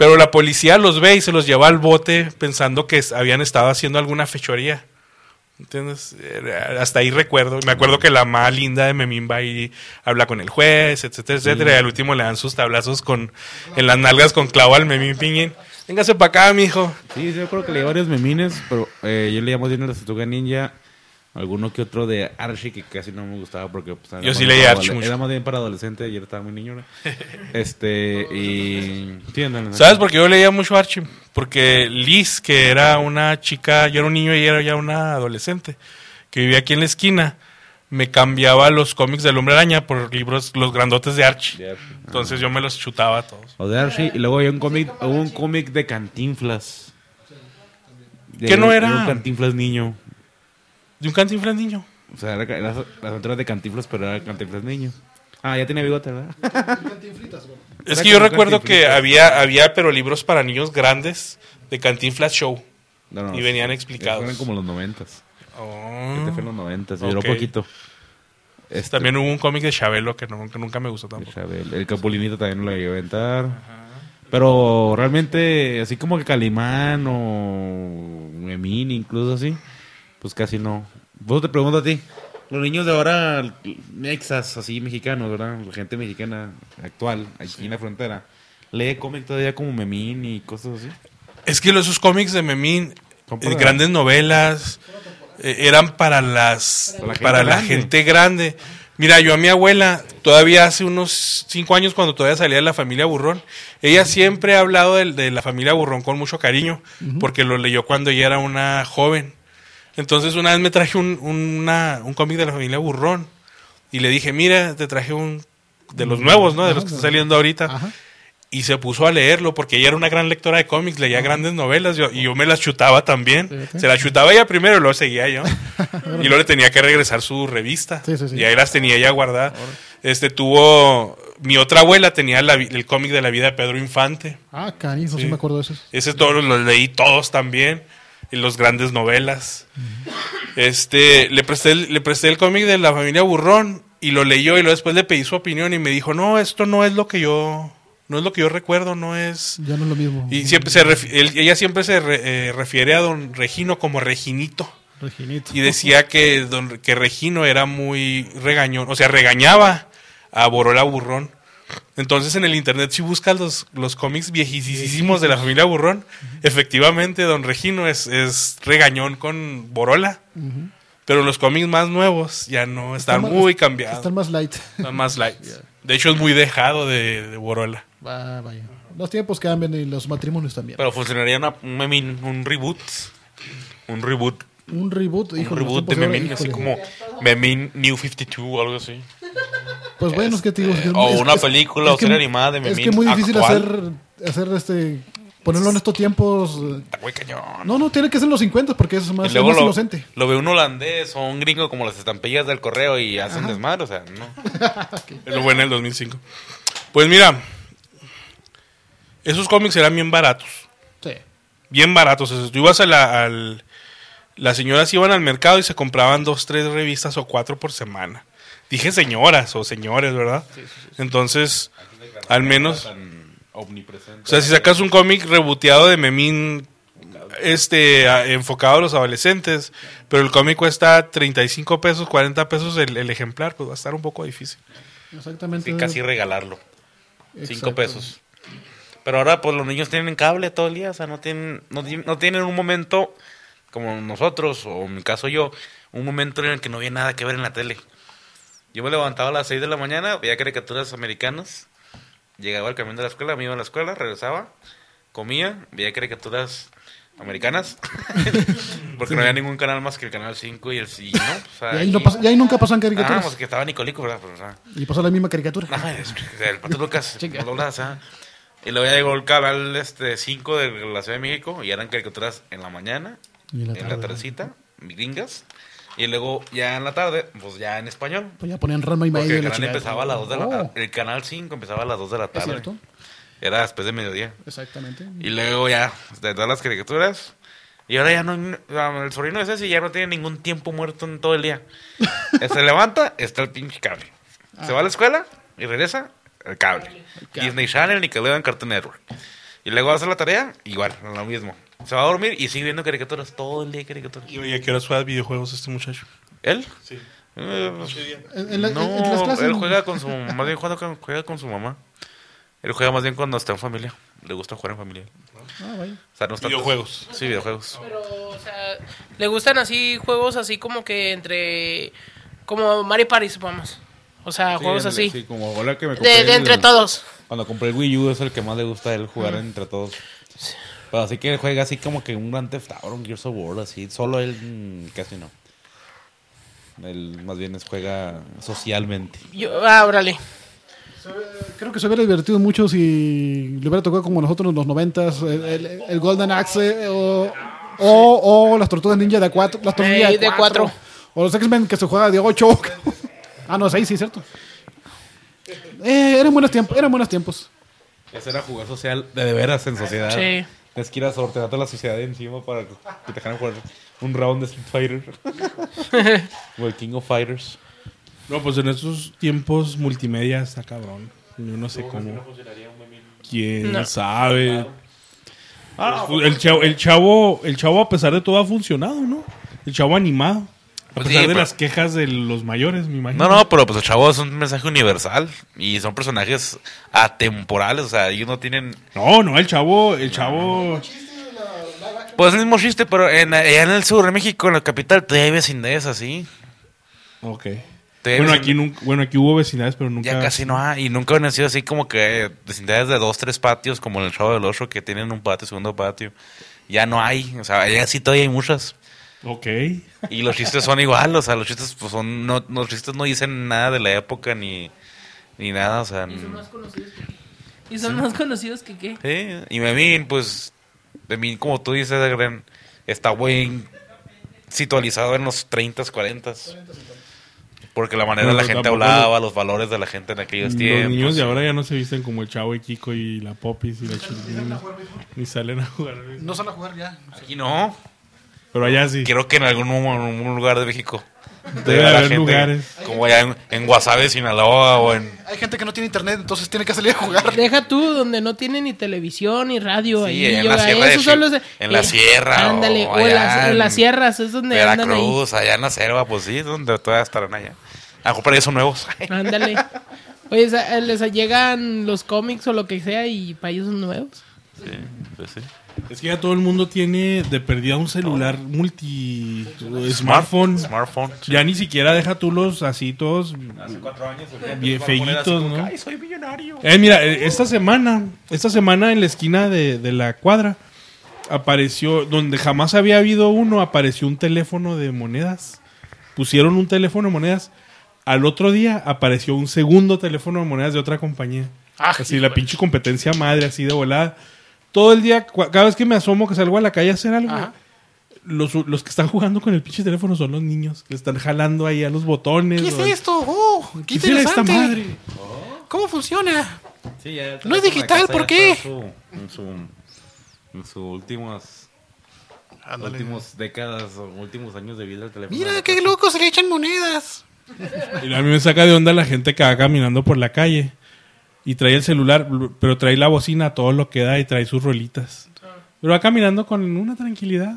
B: Pero la policía los ve y se los lleva al bote pensando que habían estado haciendo alguna fechoría. ¿Entiendes? Hasta ahí recuerdo. Me acuerdo que la más linda de Memín va y habla con el juez, etcétera, etcétera. Sí. Y al último le dan sus tablazos con, en las nalgas con clavo al Memín Pinguín. Véngase para acá, mijo.
E: Sí, yo creo que le di varios memines, pero eh, yo le llamo bien a la Tortuga Ninja. Alguno que otro de Archie que casi no me gustaba porque... Pues,
B: yo sí leí Archie mucho.
E: Era más bien para adolescente, ayer estaba muy niño. ¿no? este, y... Sí, andan,
B: ¿sabes por qué yo leía mucho Archie? Porque Liz, que era una chica, yo era un niño y ella era ya una adolescente, que vivía aquí en la esquina, me cambiaba los cómics del Hombre Araña por libros, los grandotes de Archie. De Archie. Entonces yo me los chutaba todos.
E: O de Archie, y luego había un cómic, hubo un cómic de Cantinflas. De,
B: ¿qué no era?
E: De un Cantinflas niño.
B: ¿De un Cantinflas niño?
E: O sea, era, era las aventuras de Cantinflas, pero era Cantinflas niño. Ah, ya tenía bigote, ¿verdad?
B: Es que yo recuerdo que había, había, pero libros para niños grandes de Cantinflas Show.
E: No, no,
B: y venían explicados.
E: Eran como los noventas.
B: Oh,
E: Este fue en los noventas,
B: okay.
E: duró poquito. Este,
B: también hubo un cómic de Chabelo que, no, que nunca me gustó tampoco.
E: Chabelo. El Capulinito también lo iba a aventar. Ajá. Pero realmente, así como que Calimán o Memín, incluso así, pues casi no. Vos te pregunto a ti, los niños de ahora, mexas, así mexicanos, ¿verdad? La gente mexicana actual, aquí sí. En la frontera, ¿lee cómic todavía como Memín y cosas así?
B: Es que esos cómics de Memín, eh, grandes novelas, eh, eran para las para, la, para gente la gente grande. Mira, yo a mi abuela, todavía hace unos cinco años, cuando todavía salía de La Familia Burrón, ella siempre ha hablado de, de La Familia Burrón con mucho cariño, uh-huh. porque lo leyó cuando ella era una joven. Entonces una vez me traje un, una, un cómic de La Familia Burrón y le dije, mira, te traje un de los nuevos, ¿no? De los que están saliendo ahorita. Ajá. Y se puso a leerlo porque ella era una gran lectora de cómics, leía Ajá. grandes novelas yo, y yo me las chutaba también. Sí, sí. Se las chutaba ella primero y luego seguía yo. Y luego le tenía que regresar su revista. Sí, sí, sí. Y ahí las tenía ella guardadas. Este tuvo... Mi otra abuela tenía la, el cómic de la vida de Pedro Infante.
C: Ah, cariño, sí. sí me acuerdo de esos.
B: Ese todos los leí todos también. Y los grandes novelas. Uh-huh. Este, le presté, le presté el cómic de La Familia Burrón y lo leyó y luego después le pedí su opinión y me dijo, no, esto no es lo que yo... No es lo que yo recuerdo, no es...
C: Ya no es lo mismo.
B: Y siempre se ref, él, ella siempre se re, eh, refiere a don Regino como Reginito.
C: Reginito.
B: Y decía que, don, que Regino era muy regañón, o sea, regañaba a Borola Burrón. Entonces en el internet si buscas los, los cómics viejísimos de La Familia Burrón, uh-huh. efectivamente don Regino es, es regañón con Borola. Uh-huh. Pero los cómics más nuevos ya no, están, están muy más, cambiados.
C: Están más light.
B: Están más light. Yeah. De hecho es muy dejado de, de Borola.
C: Va, vaya. Los tiempos cambian y los matrimonios también.
D: Pero funcionaría una, un Memín, un reboot. Un reboot.
C: Un reboot, hijo.
D: Un reboot de Memín, ahora, así como Memín New cincuenta y dos o algo así.
C: Pues bueno, es que te digo...
D: Es, o una es, película es, o serie animada de Memín.
C: Es que es muy difícil actual. hacer, hacer este... Ponerlo en estos tiempos...
D: Está muy cañón.
C: No, no, tiene que ser en los cincuenta porque es más,
D: y luego
C: es más
D: lo,
C: inocente.
D: Lo ve un holandés o un gringo como las estampillas del correo y hacen Ajá. desmadre, o sea, no.
B: Okay. Lo fue en el dos mil cinco. Pues mira, esos cómics eran bien baratos.
C: Sí.
B: Bien baratos. O sea, tú ibas a la... Al, las señoras iban al mercado y se compraban dos, tres revistas o cuatro por semana. Dije señoras o señores, ¿verdad? Sí, sí, sí, sí. Entonces, al menos...
D: Omnipresente.
B: O sea, si sacas un cómic reboteado de Memín este a, enfocado a los adolescentes, pero el cómic cuesta treinta y cinco pesos, cuarenta pesos el, el ejemplar, pues va a estar un poco difícil.
C: Exactamente.
D: Sí, casi regalarlo. cinco pesos. Pero ahora pues los niños tienen cable todo el día, o sea, no tienen no, no tienen un momento como nosotros, o en mi caso yo, un momento en el que no había nada que ver en la tele. Yo me levantaba a las seis de la mañana, veía caricaturas americanas. Llegaba al camión de la escuela, me iba a la escuela, regresaba, comía, veía caricaturas americanas, porque sí. no había ningún canal más que el canal cinco y el sí, ¿no? O sea,
C: y, ahí no pas- y ahí nunca pasan caricaturas.
D: Ah, pues que estaba Nicolico, ¿verdad? Pero, o sea,
C: y pasó la misma caricatura.
D: No, es, el Pato Lucas, o sea, y luego ya llegó el canal este cinco de la Ciudad de México y eran caricaturas en la mañana, y la en la tardecita, gringas. Y luego ya en la tarde, pues ya en español.
C: Pues ya ponían Ranma y medio.
D: Porque el canal empezaba a las dos de la tarde. Oh. El canal cinco empezaba a las dos de la tarde.
C: ¿Es cierto?
D: Era después de mediodía.
C: Exactamente.
D: Y luego ya, de todas las caricaturas. Y ahora ya no, el sobrino de Ceci ya no tiene ningún tiempo muerto en todo el día. Se levanta, está el pinche cable. Ah. Se va a la escuela y regresa, el cable. el cable. Disney Channel, Nickelodeon, Cartoon Network. Y luego hace la tarea, igual, lo mismo. Se va a dormir y sigue viendo caricaturas todo el día caricaturas.
B: ¿Y oye, a qué horas juega videojuegos este muchacho?
D: ¿Él?
B: Sí.
D: Eh, pues,
C: En, en la-
D: no,
C: en- en las clases.
D: él juega con su... Más bien juega con, juega con su mamá. Él juega más bien cuando está en familia. Le gusta jugar en familia.
C: Ah, vaya.
D: O sea, no está
B: Videojuegos.
D: Sí, videojuegos.
A: Pero, o sea, le gustan así juegos así como que entre... Como Mario Party, supongamos. O sea,
E: Sí,
A: juegos
E: ándale,
A: así.
E: Sí, como ahora que me
A: De,
E: compré
A: de
E: el-
A: entre todos.
E: Cuando compré el Wii U es el que más le gusta a él jugar entre todos. Pero así que juega así como que un Grand Theft Auto, un Gears of War, así. Solo él mm, casi no. Él más bien es, juega socialmente.
A: Yo, ah, órale.
C: Creo que se hubiera divertido mucho si le hubiera tocado como nosotros en los noventas, el, el- el Golden Axe o, o, o las Tortugas Ninja de cuatro, las Tortugas
A: Ey,
C: Ninja
A: de
C: de cuatro,
A: cuatro.
C: o los X-Men que se juega de ocho. Ah, no, seis, sí, cierto. Eh, eran buenos tiempos, eran buenos tiempos.
E: Eso era jugar social de, de veras en sociedad.
A: Sí.
E: Tienes que ir a sortear toda la sociedad de encima para que te dejaran jugar un round de Street Fighter. O el King of Fighters.
B: No, pues en estos tiempos multimedia está cabrón. Yo no sé cómo. ¿Quién
A: No.
B: sabe? Pues, el, chavo, el chavo, el chavo a pesar de todo ha funcionado, ¿no? El chavo animado. A
D: Pues
B: pesar
D: sí,
B: de
D: pero-
B: las quejas de los mayores, me imagino.
D: No, no, pero pues el chavo es un mensaje universal. Y son personajes atemporales. O sea, ellos no tienen...
B: No, no, el chavo, el chavo.
D: Pues es el mismo chiste, pero en, allá en el sur de México, en la capital, todavía hay vecindades así.
B: Ok.
D: Todavía
B: Bueno,
D: hay
B: aquí, nunca, bueno, aquí hubo vecindades, pero nunca.
D: Ya casi no hay. Y nunca han sido así como que vecindades de dos, tres patios, como en el Chavo del Ocho, que tienen un patio, segundo patio. Ya no hay. O sea, allá sí todavía hay muchas.
B: Ok.
D: Y los chistes son igual. O sea, los chistes pues son... No, los chistes no dicen nada de la época ni, ni nada. O sea...
A: Y son más conocidos que qué. ¿Y son más conocidos que qué?
D: Sí, y Memín, pues, Memín, como tú dices, Adrián, está muy situalizado en los treinta, cuarenta. Porque la manera
B: Bueno,
D: de la gente
B: tampoco
D: hablaba, los valores de la gente en aquellos
B: Los
D: tiempos.
B: niños de ahora ya no se visten como el chavo y Kiko y la Popis y la Chilindrina. Ni salen a jugar.
C: No salen a jugar ya.
D: Aquí no.
B: Pero allá sí.
D: Creo que en algún, en algún lugar de México.
B: Debe
D: haber
B: haber lugares.
D: Como allá en, en Guasave, Sinaloa o en...
C: Hay gente que no tiene internet, entonces tiene que salir a jugar.
A: Deja tú donde no tiene ni televisión ni radio.
D: Sí,
A: ahí
D: en
A: yoga.
D: la sierra de
A: Esos
D: Chi-
A: son los de-
D: en la
A: eh,
D: sierra,
A: Ándale,
D: o
A: o, en,
D: allá
A: las, en
D: en
A: las sierras es donde andan ahí.
D: Veracruz, allá en la selva, pues sí, donde todavía estarán allá. A lo mejor para ellos son nuevos.
A: Ándale. Oye, sa- les llegan los cómics o lo que sea y para ellos son nuevos.
D: Sí, pues sí.
B: Es que ya todo el mundo tiene de perdida un celular multi smartphone.
D: Smartphone. sí.
B: Ya ni siquiera deja tú los así todos
E: Hace cuatro años.
B: bien feitos, ¿no?
D: Ay, soy millonario.
B: Eh, mira, eh, esta semana, esta semana en la esquina de, de la cuadra apareció, donde jamás había habido uno, apareció un teléfono de monedas. Pusieron un teléfono de monedas. Al otro día apareció un segundo teléfono de monedas de otra compañía.
A: Ah,
B: así la pinche competencia madre, así de volada. Todo el día, cua- cada vez que me asomo, que salgo a la calle a hacer algo,
A: Ajá.
B: los, los que están jugando con el pinche teléfono son los niños, que están jalando ahí a los botones.
C: ¿Qué es
B: o-
C: esto? ¡Oh!
B: ¿Qué
C: ¡Qué
B: será esta
C: interesante!
B: madre?
C: ¿Cómo funciona?
E: Sí, ya
C: No es
E: en la
C: digital,
E: casa
C: ¿por
E: ya
C: qué?
E: está En su, en su, en sus últimos, últimos décadas o últimos años de vida el teléfono. de
C: Mira,
E: la
C: qué
E: casa.
C: locos, se le echan monedas.
B: Y a mí me saca de onda la gente que va caminando por la calle y trae el celular, pero trae la bocina a todo lo que da y trae sus rolitas. Pero va caminando con una tranquilidad.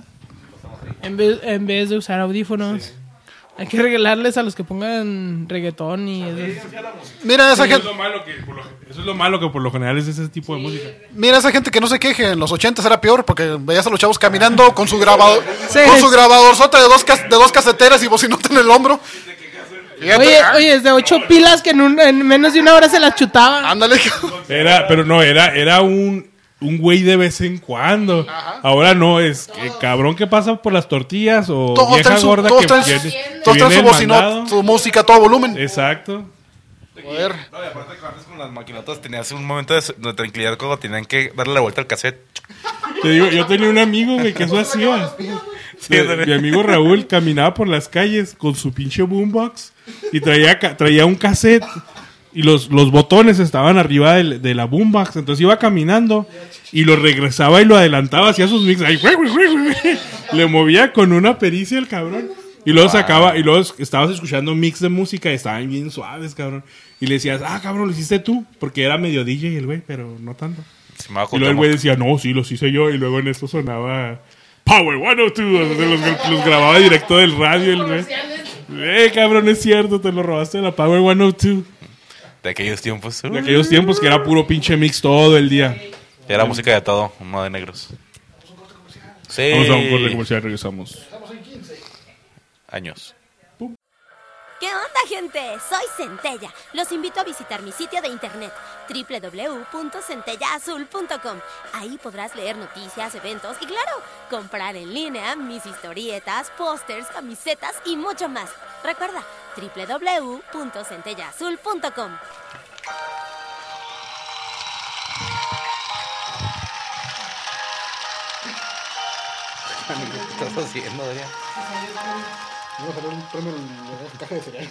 A: En vez, en vez de usar audífonos. Hay que regalarles a los que pongan reggaetón y eso.
C: Mira esa,
B: Eso es,
C: gente,
B: lo malo que por lo, eso es lo malo que por lo general es ese tipo de música.
C: mira esa gente que no se queje. En los ochentas era peor porque veías a los chavos caminando con su grabador,
A: Sí.
C: con su grabadorzote de dos, cas- de dos caseteras y bocinota en el hombro. Fíjate,
A: Oye,
C: ah,
A: oye, es de ocho pilas que en, un- en menos de una hora se las chutaba.
C: ándale.
B: Era, pero no, era, era un, un güey de vez en cuando. Ahora no, es que cabrón que pasa por las tortillas o
C: Todos
B: vieja
C: traen su,
B: gorda
C: todos
B: que
C: traen,
B: viene,
C: su-
B: que
C: todos traen
B: viene
C: su
B: el
C: bocinota,
B: mandado.
C: su música a todo volumen.
B: Exacto.
C: Joder.
D: No, y aparte que antes con las maquinotas tenías un momento de, de tranquilidad cuando tenían que darle la vuelta al cassette.
B: Te digo, yo tenía un amigo, güey, que eso hacía.
D: Sí, ándale.
B: Mi amigo Raúl caminaba por las calles con su pinche boombox y traía, ca- traía un cassette y los, los botones estaban arriba del- de, la boombox. Entonces iba caminando y lo regresaba y lo adelantaba hacia sus mix. Ahí, güey, güey, güey, güey. Le movía con una pericia el cabrón. Y luego sacaba, y luego estabas escuchando mix de música y estaban bien suaves, cabrón. Y le decías, ah, cabrón, lo hiciste tú. Porque era medio D J el güey, pero no tanto.
D: Se llamaba
B: Y luego el güey
D: Cuauhtémoc.
B: decía, no, sí, los hice yo. Y luego en esto sonaba Power ciento dos. O sea, los, los grababa directo del radio el güey. Eh, cabrón, es cierto, te lo robaste de la Power ciento dos.
D: De aquellos tiempos.
B: De aquellos tiempos que era puro pinche mix todo el día.
D: Era música de todo, no de negros. Sí.
B: Vamos a un corte comercial, regresamos.
D: Años.
F: ¿Qué onda, gente? Soy Centella. Los invito a visitar mi sitio de internet doble u doble u doble u punto centella azul punto com. Ahí podrás leer noticias, eventos y, claro, comprar en línea mis historietas, pósters, camisetas y mucho más. Recuerda, doble u doble u doble u punto centella azul punto com.
D: ¿Qué estás haciendo, Adrián?
C: Vamos a poner un premio en la caja de cereal.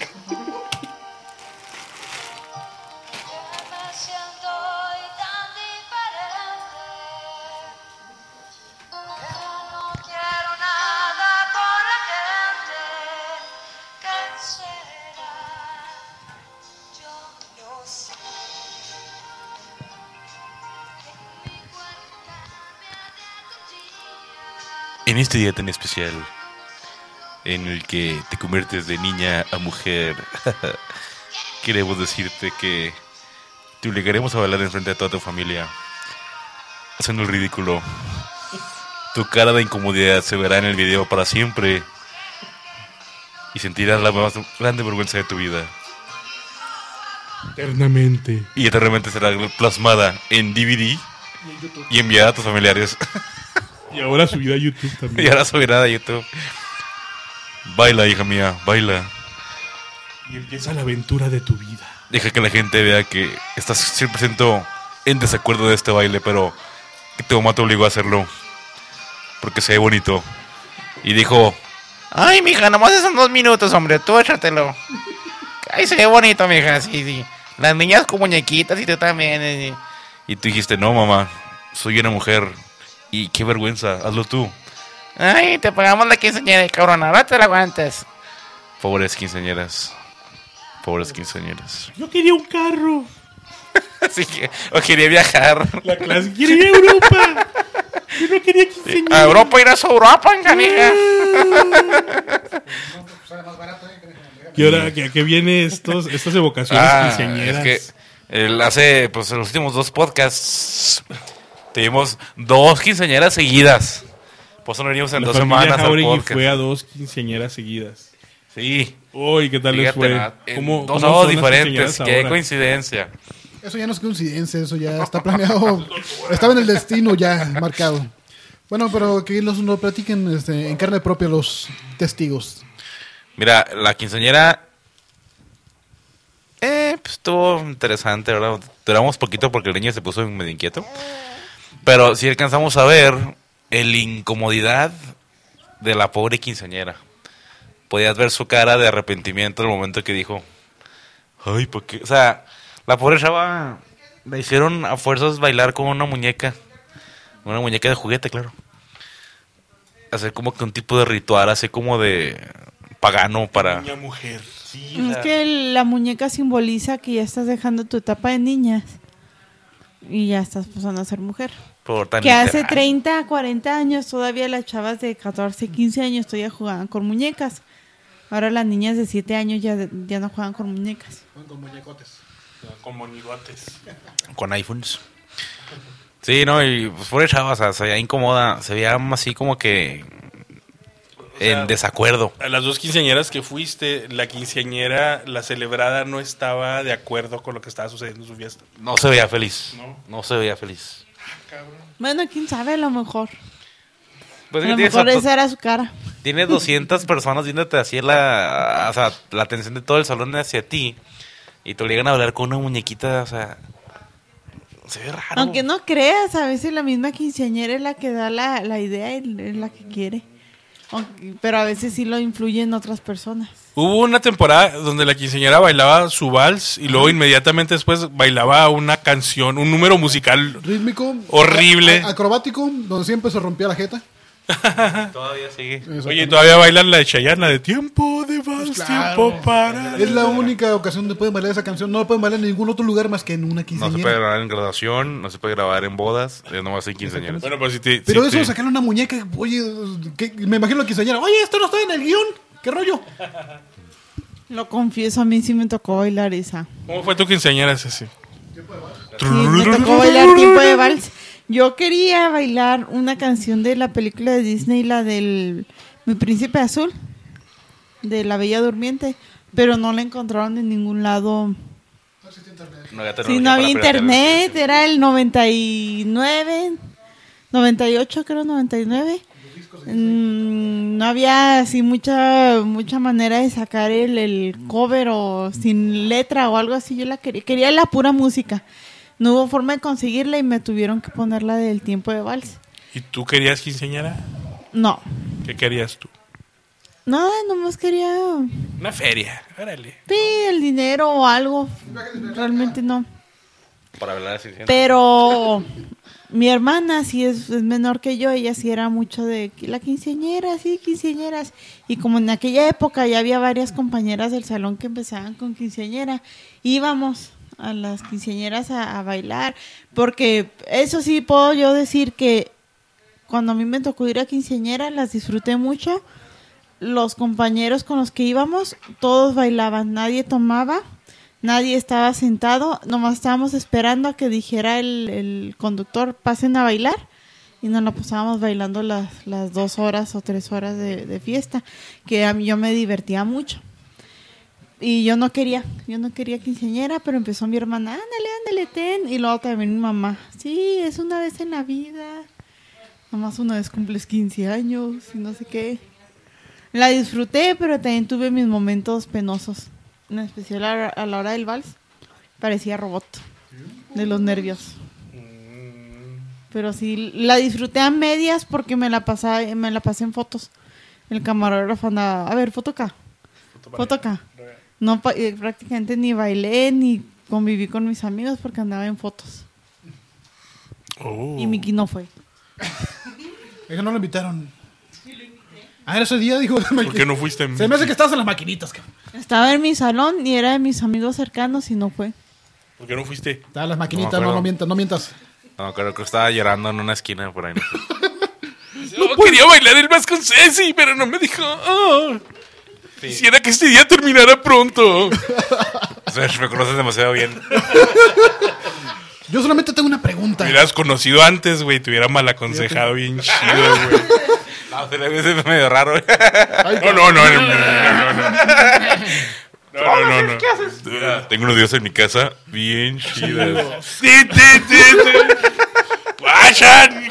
D: En este día tan especial, en el que te conviertes de niña a mujer, queremos decirte que te obligaremos a bailar enfrente de toda tu familia, haciendo el ridículo. Tu cara de incomodidad se verá en el video para siempre y sentirás la más grande vergüenza de tu vida.
B: Eternamente.
D: Y eternamente será plasmada en D V D y enviada a tus familiares.
B: Y ahora subida a YouTube
D: Y
B: también.
D: ahora subirá a YouTube. Baila, hija mía, baila.
B: Y empieza la aventura de tu vida.
D: Deja que la gente vea que estás cien por ciento en desacuerdo de este baile, pero que tu mamá te obligó a hacerlo porque se ve bonito. Y dijo, ay, mija, nomás son dos minutos, hombre, tú échatelo. Ay, se ve bonito, mija, sí, sí. Las niñas con muñequitas y tú también. eh. Y tú dijiste, no, mamá, soy una mujer y qué vergüenza, hazlo tú. Ay, te pagamos la quinceañera, cabrón, ahora te la aguantas. Pobres quinceañeras. Pobres quinceañeras.
B: Yo quería un carro.
D: Así que, o quería viajar.
B: La clase quería ir a Europa. Yo no quería quinceañera.
D: A Europa, ir a su Europa, canija.
B: ¿Y ahora qué, qué viene estos, estas evocaciones
D: Ah,
B: quinceañeras?
D: es que el, hace, pues, en los últimos dos podcasts tuvimos dos quinceañeras seguidas. Por eso no venimos en
B: La
D: dos
B: familia
D: semanas al
B: Jauregui
D: podcast.
B: fue a dos quinceañeras seguidas.
D: Sí.
B: Uy, ¿qué tal les
D: Fíjate,
B: fue?
D: nada, en
B: ¿Cómo,
D: dos
B: cómo
D: sábados
B: son las
D: diferentes.
B: quinceañeras
D: Qué
B: ahora?
D: coincidencia.
C: Eso ya no es coincidencia, eso ya está planeado. Estaba en el destino ya marcado. Bueno, pero que nos lo platiquen este, en carne propia los testigos.
D: Mira, la quinceañera eh, pues estuvo interesante, ¿verdad? Duramos poquito porque el niño se puso medio inquieto. Pero sí alcanzamos a ver el incomodidad de la pobre quinceañera. Podías ver su cara de arrepentimiento en el momento que dijo, ay, ¿por qué? O sea, la pobre chava la hicieron a fuerzas bailar con una muñeca. Una muñeca de juguete, claro. Hacer como que un tipo de ritual, así como de pagano para...
B: Niña mujer. Sí,
G: Es
B: la-
G: que la muñeca simboliza que ya estás dejando tu etapa de niñas y ya estás pasando a ser mujer.
D: por tan
G: Que hace
D: literal.
G: treinta, cuarenta años todavía las chavas de catorce, quince años todavía jugaban con muñecas. Ahora las niñas de siete años ya, ya no juegan con muñecas.
C: Con muñecotes.
B: Con monigotes.
D: Con iPhones. Sí, no, y pues pobre chava, o sea, se veía incómoda, se veía así como que
B: sea,
D: en desacuerdo.
B: A las dos quinceañeras que fuiste, la quinceañera, la celebrada, no estaba de acuerdo con lo que estaba sucediendo en su fiesta.
D: No se veía feliz.
B: No.
D: No se veía feliz.
G: Bueno, quién sabe, a lo mejor.
D: Pues
G: A
D: que
G: lo
D: tienes,
G: mejor
D: a to-
G: esa era su cara.
D: tienes doscientas personas viéndote así la, o sea, la atención de todo el salón hacia ti y te obligan a hablar con una muñequita, o sea, se ve raro.
G: Aunque no creas, a veces la misma quinceañera es la que da la, la idea y es la que quiere. Aunque- pero a veces sí lo influyen otras personas.
B: Hubo una temporada donde la quinceañera bailaba su vals y luego inmediatamente después bailaba una canción, un número musical
C: Rítmico.
B: horrible.
C: a- acrobático, donde siempre se rompía la jeta.
D: Todavía sigue.
B: Oye, ¿todavía bailan la de Chayanne, la de tiempo de vals,
C: Claro.
B: tiempo para...
C: Es la única ocasión donde pueden bailar esa canción. No la pueden bailar en ningún otro lugar más que en una
D: No se puede
C: quinceañera.
D: grabar en graduación, no se puede grabar en bodas, es nomás en quinceañeras.
B: Bueno, pues si te...
C: Pero
B: si
C: eso,
B: te-
C: sacarle una muñeca, oye, ¿qué? Me imagino la quinceañera. Oye, esto no está en el guión. ¿Qué rollo?
G: Lo confieso, a mí sí me tocó bailar esa.
B: ¿Cómo fue tu quinceañera, Ceci?
G: Sí, me tocó bailar tiempo de vals. Yo quería bailar una canción de la película de Disney, la del Mi Príncipe Azul, de La Bella Durmiente, pero no la encontraron en ningún lado.
D: No había
G: Sí, no había
D: tecnología para
G: internet,
D: piratear.
G: era el noventa y nueve, noventa y ocho, creo, noventa y nueve. Mm, no había así mucha mucha manera de sacar el, el cover o sin letra o algo así. Yo la quería, quería la pura música. No hubo forma de conseguirla y me tuvieron que poner la del tiempo de vals.
B: ¿Y tú querías quinceañera?
G: No,
B: ¿Qué querías tú?
G: nada, nomás quería
B: Una feria, órale.
G: sí, el dinero o algo. Realmente no.
D: Para hablar así. ¿sí?
G: Pero mi hermana sí es, es menor que yo, ella sí era mucho de que la quinceañera, sí, quinceañeras. Y como en aquella época ya había varias compañeras del salón que empezaban con quinceañera, íbamos a las quinceañeras a, a bailar, porque eso sí puedo yo decir que cuando a mí me tocó ir a quinceañera las disfruté mucho. Los compañeros con los que íbamos, todos bailaban, nadie tomaba. Nadie estaba sentado, nomás estábamos esperando a que dijera el, el conductor, pasen a bailar, y nos la pasábamos bailando las, las dos horas o tres horas de, de fiesta, que a mí yo me divertía mucho. Y yo no quería, yo no quería quinceañera, pero empezó mi hermana, ándale, ándale, ten, y luego también mi mamá, sí, es una vez en la vida, nomás una vez cumples quince años, y no sé qué. La disfruté, pero también tuve mis momentos penosos. En especial a, a la hora del vals, parecía robot de los nervios. Pero sí, la disfruté a medias porque me la pasé, me la pasé en fotos. El camarógrafo andaba, a ver, foto acá, foto acá. No, pa- eh, prácticamente ni bailé ni conviví con mis amigos porque andaba en fotos.
B: Oh.
G: Y Miki no fue.
C: Es que no lo invitaron. Ah, era ese día, dijo.
B: ¿Por qué no fuiste?
C: Se me hace que estabas en las maquinitas, cabrón.
G: Estaba en mi salón y era de mis amigos cercanos y no fue.
B: ¿Por qué no fuiste?
C: Estaban en las maquinitas,
D: No me
C: no,
D: acuerdo.
C: no mientas, no mientas.
D: No, creo que estaba llorando en una esquina por ahí. ¿no?
B: No, quería bailar el más con Ceci, pero no me dijo. "Ah, Quisiera que este día terminara pronto.
D: Sergio, me conoces demasiado bien.
C: Yo solamente tengo una pregunta.
B: Te hubieras conocido antes, güey. Te hubiera mal aconsejado bien chido, güey.
D: No, se le ve medio raro.
B: No, no, no, no, no, no, no. No, no, no, no. ¿Qué haces?
D: Tengo unos días en mi casa bien chidos.
B: Sí, sí, sí, sí. ¡Guachan!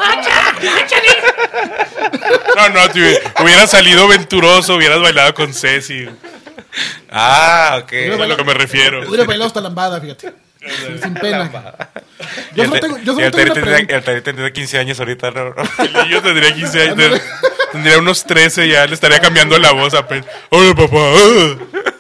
B: No, no, te hubieras salido venturoso, hubieras bailado con Ceci.
D: Ah, ok.
B: Es a lo que me refiero.
C: Hubiera bailado hasta lambada, fíjate. Sin, sin pena.
D: Y
C: Yo
D: el
C: solo
D: te-
C: tengo, yo
D: y
C: solo
D: el
C: tengo
D: Terry
C: una
D: tendría,
C: pregunta.
D: el Terry tendría quince años ahorita, ¿no?
B: El niño tendría quince años, ten- tendría unos trece ya, le estaría cambiando la voz apenas. ¡Hola, papá! ¡Ah!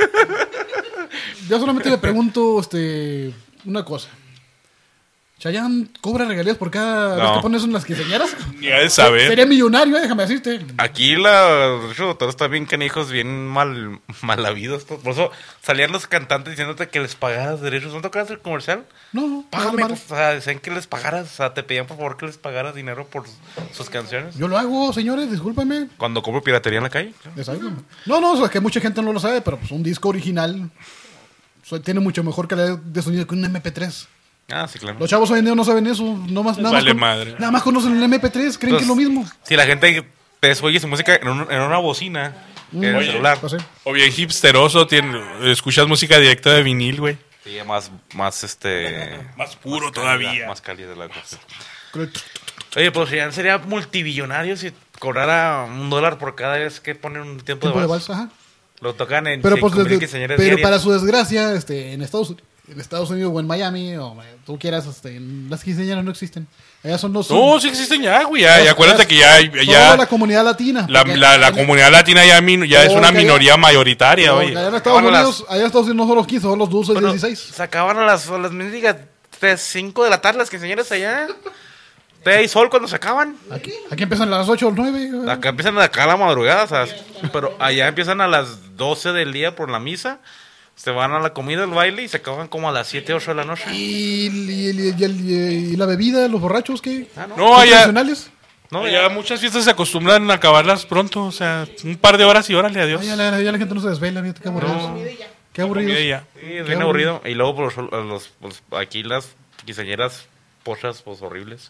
C: Yo solamente le pregunto este, una cosa. ¿Chayanne cobra regalías por cada vez
D: No.
C: que pones en las quinceañeras?
B: Ni ha de saber.
C: Sería millonario, eh, déjame decirte.
D: Aquí la Richo, todos están bien canijos, bien mal, mal habidos. Por eso salían los cantantes diciéndote que les pagaras derechos. ¿No tocabas el comercial?
C: No,
D: Págame,
C: vale,
D: pues, o sea, decían que les pagaras, o sea, te pedían por favor que les pagaras dinero por sus canciones.
C: yo lo hago, señores, discúlpenme.
D: Cuando compro piratería en la calle.
C: Exacto. No, no, o sea, que mucha gente no lo sabe, pero pues un disco original so- tiene mucho mejor calidad de sonido que un eme pe tres.
D: Ah, sí, claro.
C: Los chavos hoy en día no saben eso, no más, nada,
B: vale
C: más con-
B: madre.
C: nada más conocen el eme pe tres, creen que es lo mismo.
D: Si la gente pues, oye su música en, un- en una bocina, en el
B: Oye.
D: celular.
C: Pues, sí.
B: O bien hipsteroso, tiene, escuchas música directa de vinil, güey.
D: Sí, más, más este...
B: Más puro
D: más
B: todavía.
D: calidad, Más cálida la cosa. Oye, pues ya sería multibillonario si cobrara un dólar por cada vez que ponen un tiempo,
C: Tiempo
D: de
C: de
D: vals.
C: vals, ajá.
D: Lo tocan en
C: Pero, pues,
D: cinco mil
C: desde-
D: quinceañeras
C: pero
D: diarias.
C: para su desgracia, este, en Estados, en Estados Unidos o en Miami, o eh, tú quieras, este, en las quinceañeras no existen. Allá son los...
B: No, sí existen ya, güey. Ya,
C: los-
B: ya acuérdate que ya,
C: Toda
B: ya
C: la comunidad latina.
B: la,
C: porque
B: la, la
C: en-
B: comunidad latina ya, min- ya es
C: Porque
B: una
C: allá-
B: minoría mayoritaria,
C: porque
B: oye.
C: allá en Estados
D: Bueno, las-
C: Unidos, allá en Estados Unidos no son los quince, son los doce,
D: Bueno,
C: dieciséis.
D: se acaban a las, a las mendigas tres, cinco de la tarde las quinceañeras allá. ¿Te hay sol cuando se acaban?
C: Aquí, aquí empiezan a las ocho o nueve.
D: Acá empiezan acá a la madrugada, o sea, pero allá empiezan a las doce del día por la misa, se van a la comida, el baile y se acaban como a las siete, ocho de la noche.
C: ¿Y, y, y, y, y- y la bebida, los borrachos, qué?
D: Ah, no.
B: No,
C: ¿Son
B: allá,
C: tradicionales?
D: No,
B: allá
D: ya,
B: muchas fiestas se acostumbran a acabarlas pronto, o sea, un par de horas y órale, adiós.
C: Ay, ya, la, ya la gente no se desvela, fíjate, qué aburridos.
B: No.
C: Qué aburridos.
B: Y ya.
D: sí, es bien aburrido. Y luego pues, los, los- los- aquí las quinceañeras pochas, pues horribles.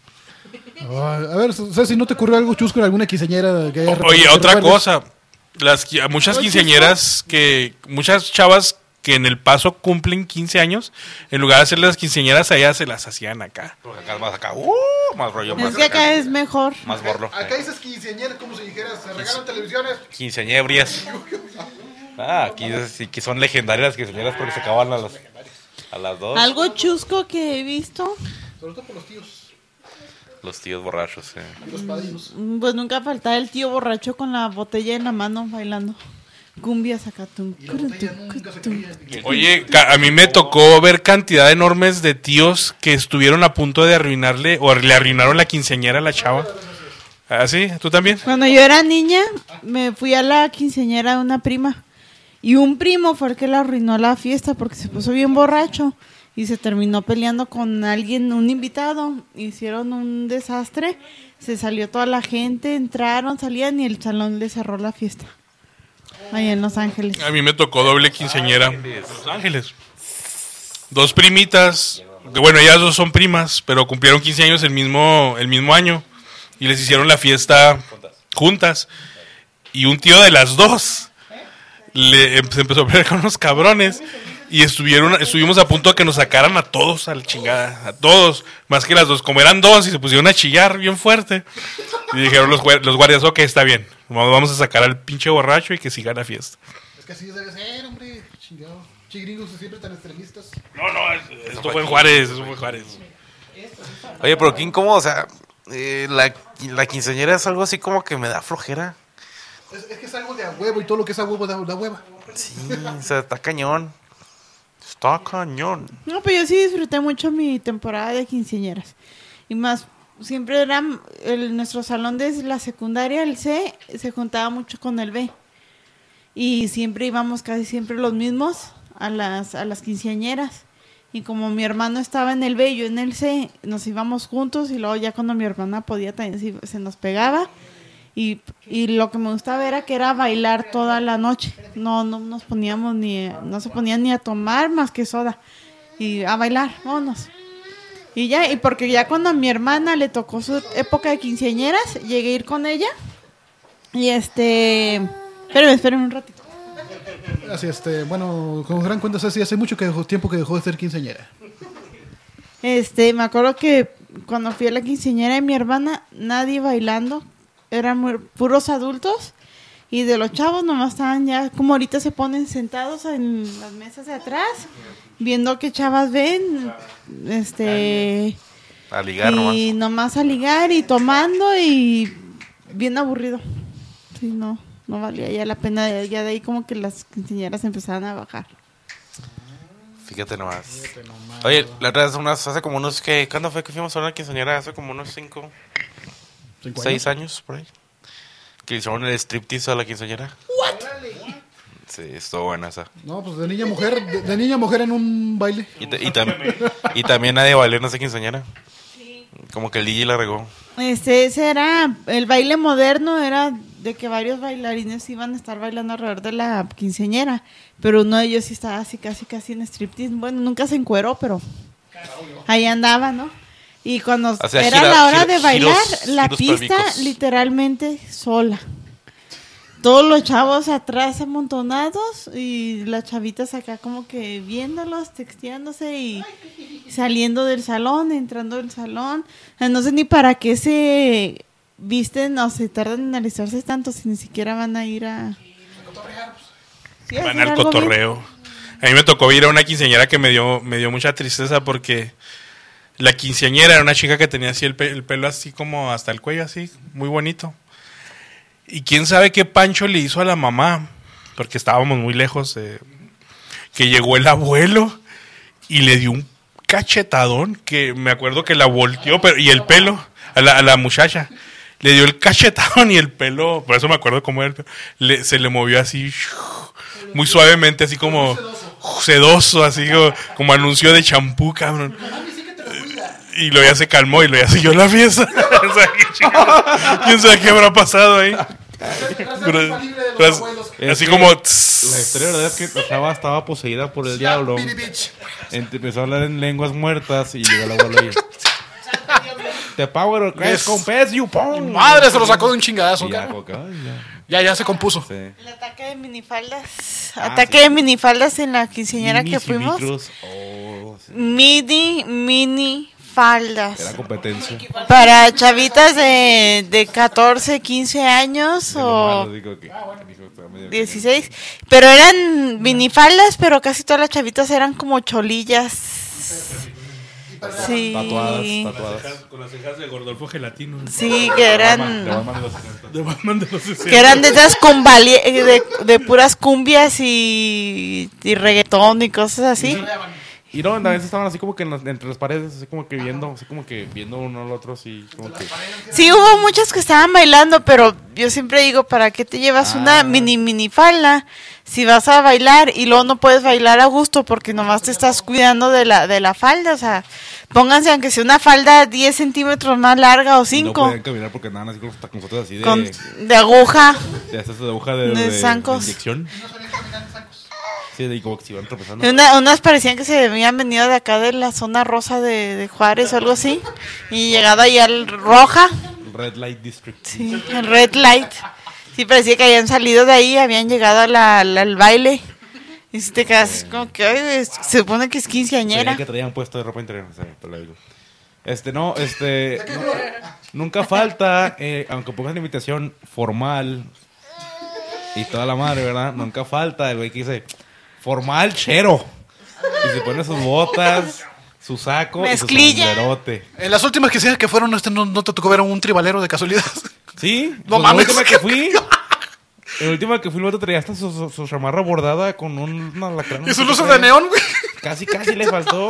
C: Ay, a ver, ¿sabes si no te ocurrió algo chusco en alguna quinceañera? Que haya-
B: Oye,
C: que
B: otra
C: recuerdes?
B: cosa, las qui- muchas quinceañeras que, muchas chavas que en El Paso cumplen quince años, en lugar de hacer las quinceañeras allá se las hacían acá.
D: Porque acá es más acá, uh, más rollo, más
G: Es que acá es mejor.
D: más borlo.
C: Acá dices quinceañera, como si dijeras, se regalan televisiones.
D: Quinceañebrias. Ah, aquí sí que son legendarias las quinceañeras porque se acaban a las, a las dos.
G: Algo chusco que he visto,
C: Sobre todo por los tíos,
D: Los tíos borrachos, eh.
C: los padrinos.
G: mm, pues nunca faltaba el tío borracho con la botella en la mano bailando. Cumbias acá. tum, curun, tum, tum.
B: Oye, ca- a mí me tocó ver cantidad enormes de tíos que estuvieron a punto de arruinarle, o le arruinaron la quinceañera a la chava. ¿Ah, sí? ¿Tú también?
G: Cuando yo era niña, me fui a la quinceañera de una prima. Y un primo fue el que le arruinó la fiesta porque se puso bien borracho. Y se terminó peleando con alguien, un invitado. Hicieron un desastre. Se salió toda la gente, entraron, salían y el salón le cerró la fiesta. Allá en Los Ángeles.
B: A mí me tocó doble quinceañera. Los Ángeles. Dos primitas, que bueno, ellas dos son primas, pero cumplieron quince años el mismo, el mismo año. Y les hicieron la fiesta juntas. Y un tío de las dos le em- se empezó a pelear con unos cabrones. Y estuvieron, estuvimos a punto de que nos sacaran a todos a la chingada. A todos. Más que las dos. Como eran dos y se pusieron a chillar bien fuerte. Y dijeron los, guar- los guardias, ok, está bien. Vamos vamos a sacar al pinche borracho y que siga la fiesta.
C: Es que así debe ser, hombre. Chingado. Chigringos siempre tan extremistas.
B: No, no, es- esto fue en Juárez, eso fue en Juárez.
D: Oye, pero qué incómodo, o sea, eh, la, la quinceañera es algo así como que me da flojera.
C: Es, es que es algo de a huevo y todo lo que es a huevo da, da hueva.
D: Sí, o sea, está cañón. Está cañón.
G: No, pero yo sí disfruté mucho mi temporada de quinceañeras. Y más, siempre era el, nuestro salón de la secundaria, el C, se juntaba mucho con el B. Y siempre íbamos casi siempre los mismos a las, a las quinceañeras. Y como mi hermano estaba en el B y yo en el C, nos íbamos juntos y luego ya cuando mi hermana podía también se, se nos pegaba. Y, y lo que me gustaba era que era bailar toda la noche. No, no nos poníamos ni, no se ponían ni a tomar más que soda. Y a bailar, vámonos. Y ya, y porque ya cuando a mi hermana le tocó su época de quinceañeras, llegué a ir con ella. Y este, espérenme, espérenme un ratito.
C: Así, este, bueno, como se dan cuenta, Ceci, hace mucho que dejó, tiempo que dejó de ser quinceañera.
G: Este, me acuerdo que cuando fui a la quinceañera de mi hermana, nadie bailando, eran muy- puros adultos y de los chavos nomás estaban ya, como ahorita se ponen sentados en las mesas de atrás, viendo qué chavas ven, este,
D: A ligar nomás.
G: y nomás a ligar y tomando y bien aburrido. Sí, no, no valía ya la pena, ya de ahí como que las quinceañeras empezaban a bajar.
D: Fíjate nomás. Oye, la otra vez, unas, hace como unos, que ¿cuándo fue que fuimos a una quinceañera? Hace como unos cinco,
C: ¿Cinco
D: seis años, por ahí. Que hicieron el striptease a la quinceañera. Sí, estuvo buena esa.
C: No, pues de niña a mujer, de, de niña a mujer en un baile.
D: Y, ta- y, tam- y también nadie bailó en esa quinceañera. Como que el D J la regó.
G: Este, ese era, el baile moderno era de que varios bailarines iban a estar bailando alrededor de la quinceañera, pero uno de ellos sí estaba así casi casi en striptease. Bueno, nunca se encueró, pero ahí andaba, ¿no? Y cuando
D: O sea,
G: era
D: gira-
G: la hora
D: gira-
G: de bailar,
D: giros-
G: la
D: giros
G: pista
D: pélvicos.
G: literalmente sola. Todos los chavos atrás amontonados y las chavitas acá como que viéndolos, texteándose y saliendo del salón, entrando del salón. O sea, no sé ni para qué se visten o se tardan en alistarse tanto si ni siquiera van a ir a... Sí, a
B: Van
G: hacer
B: al
G: algo bien.
B: cotorreo. A mí me tocó ir a una quinceañera que me dio, me dio mucha tristeza porque la quinceañera era una chica que tenía así el, pe- el pelo así como hasta el cuello, así, muy bonito. Y quién sabe qué Pancho le hizo a la mamá, porque estábamos muy lejos, eh, que llegó el abuelo y le dio un cachetadón que me acuerdo que la volteó, pero y el pelo a la, a la muchacha. Le dio el cachetón y el pelo, por eso me acuerdo cómo era, le, se le movió así, muy suavemente, así como sedoso, así como, como anuncio de champú, cabrón. Y luego ya se calmó y luego ya siguió la fiesta. O sea, ¿quién sabe qué habrá pasado ahí? Pero, pero, así como... Tss.
E: La historia verdad es que la chava estaba poseída por el diablo. Empezó a hablar en lenguas muertas y llegó la abuela y... The power of Christ compels you, pum.
H: Madre, se lo sacó de un chingadazo.
E: Y ya,
H: cara.
E: como que, ay, ya.
H: Ya, ya se compuso.
E: Sí.
G: El ataque de minifaldas.
E: Ah,
G: ataque
E: sí.
G: de minifaldas en la quinceañera
E: Minis
G: que
E: y
G: fuimos.
E: micros. Oh, sí.
G: Mini, mini faldas.
E: Era competencia.
G: Para chavitas de, de catorce, quince años
E: De lo
G: o
E: malo, digo que- dijo, está medio-
G: dieciséis. Pero eran minifaldas, pero casi todas las chavitas eran como cholillas. Sí.
E: Tatuadas, tatuadas.
B: Con las cejas de Gordolfo Gelatino.
G: Sí, que
E: De
G: eran
E: Batman de los sesenta.
B: De Batman de los sesenta.
G: que eran de esas cumbali- de, de puras cumbias y, y reggaetón y cosas así.
E: Y no, a veces estaban así como que en las- entre las paredes, así como que viendo, así como que viendo uno al otro, así como que...
G: Sí, hubo muchos que estaban bailando, pero yo siempre digo, ¿para qué te llevas
E: Ah.
G: una mini mini falda si vas a bailar y luego no puedes bailar a gusto porque nomás te estás cuidando de la de la falda? O sea, pónganse aunque sea una falda diez centímetros más larga o
E: Y no
G: cinco,
E: podían caminar porque andaban así con los taconzotes así de...
G: con, de aguja.
E: de, esas de aguja de,
G: de
E: de-
G: zancos.
E: de inyección. Sí, de como que se iban tropezando.
G: Una- unas parecían que se habían venido de acá de la zona rosa de, de Juárez o algo así. Y llegado ahí al roja,
E: Red Light District.
G: sí, el red light. Sí, parecía que habían salido de ahí, habían llegado a la- al al baile. Y si te quedas así como que, ay, es- se supone que es
E: Se
G: quinceañera.
E: veía que traían puesto de ropa interior. O sea, te lo digo. Este, no, este... no, nunca falta, eh, aunque pongas la invitación formal y toda la madre, ¿verdad? Nunca falta el güey que dice, formal chero. Y se pone sus botas, su saco
G: Mezclilla.
E: y su sombrerote.
H: En las últimas que sí que fueron, este, no, no te tocó ver a un tribalero de casualidad.
E: Sí,
H: No
E: pues
H: mames.
E: La última que fui, la última que fui, el otro traía hasta su, su, su chamarra bordada con un una alacrán.
H: ¿Y sus luces de neón, güey?
E: Casi, casi le faltó.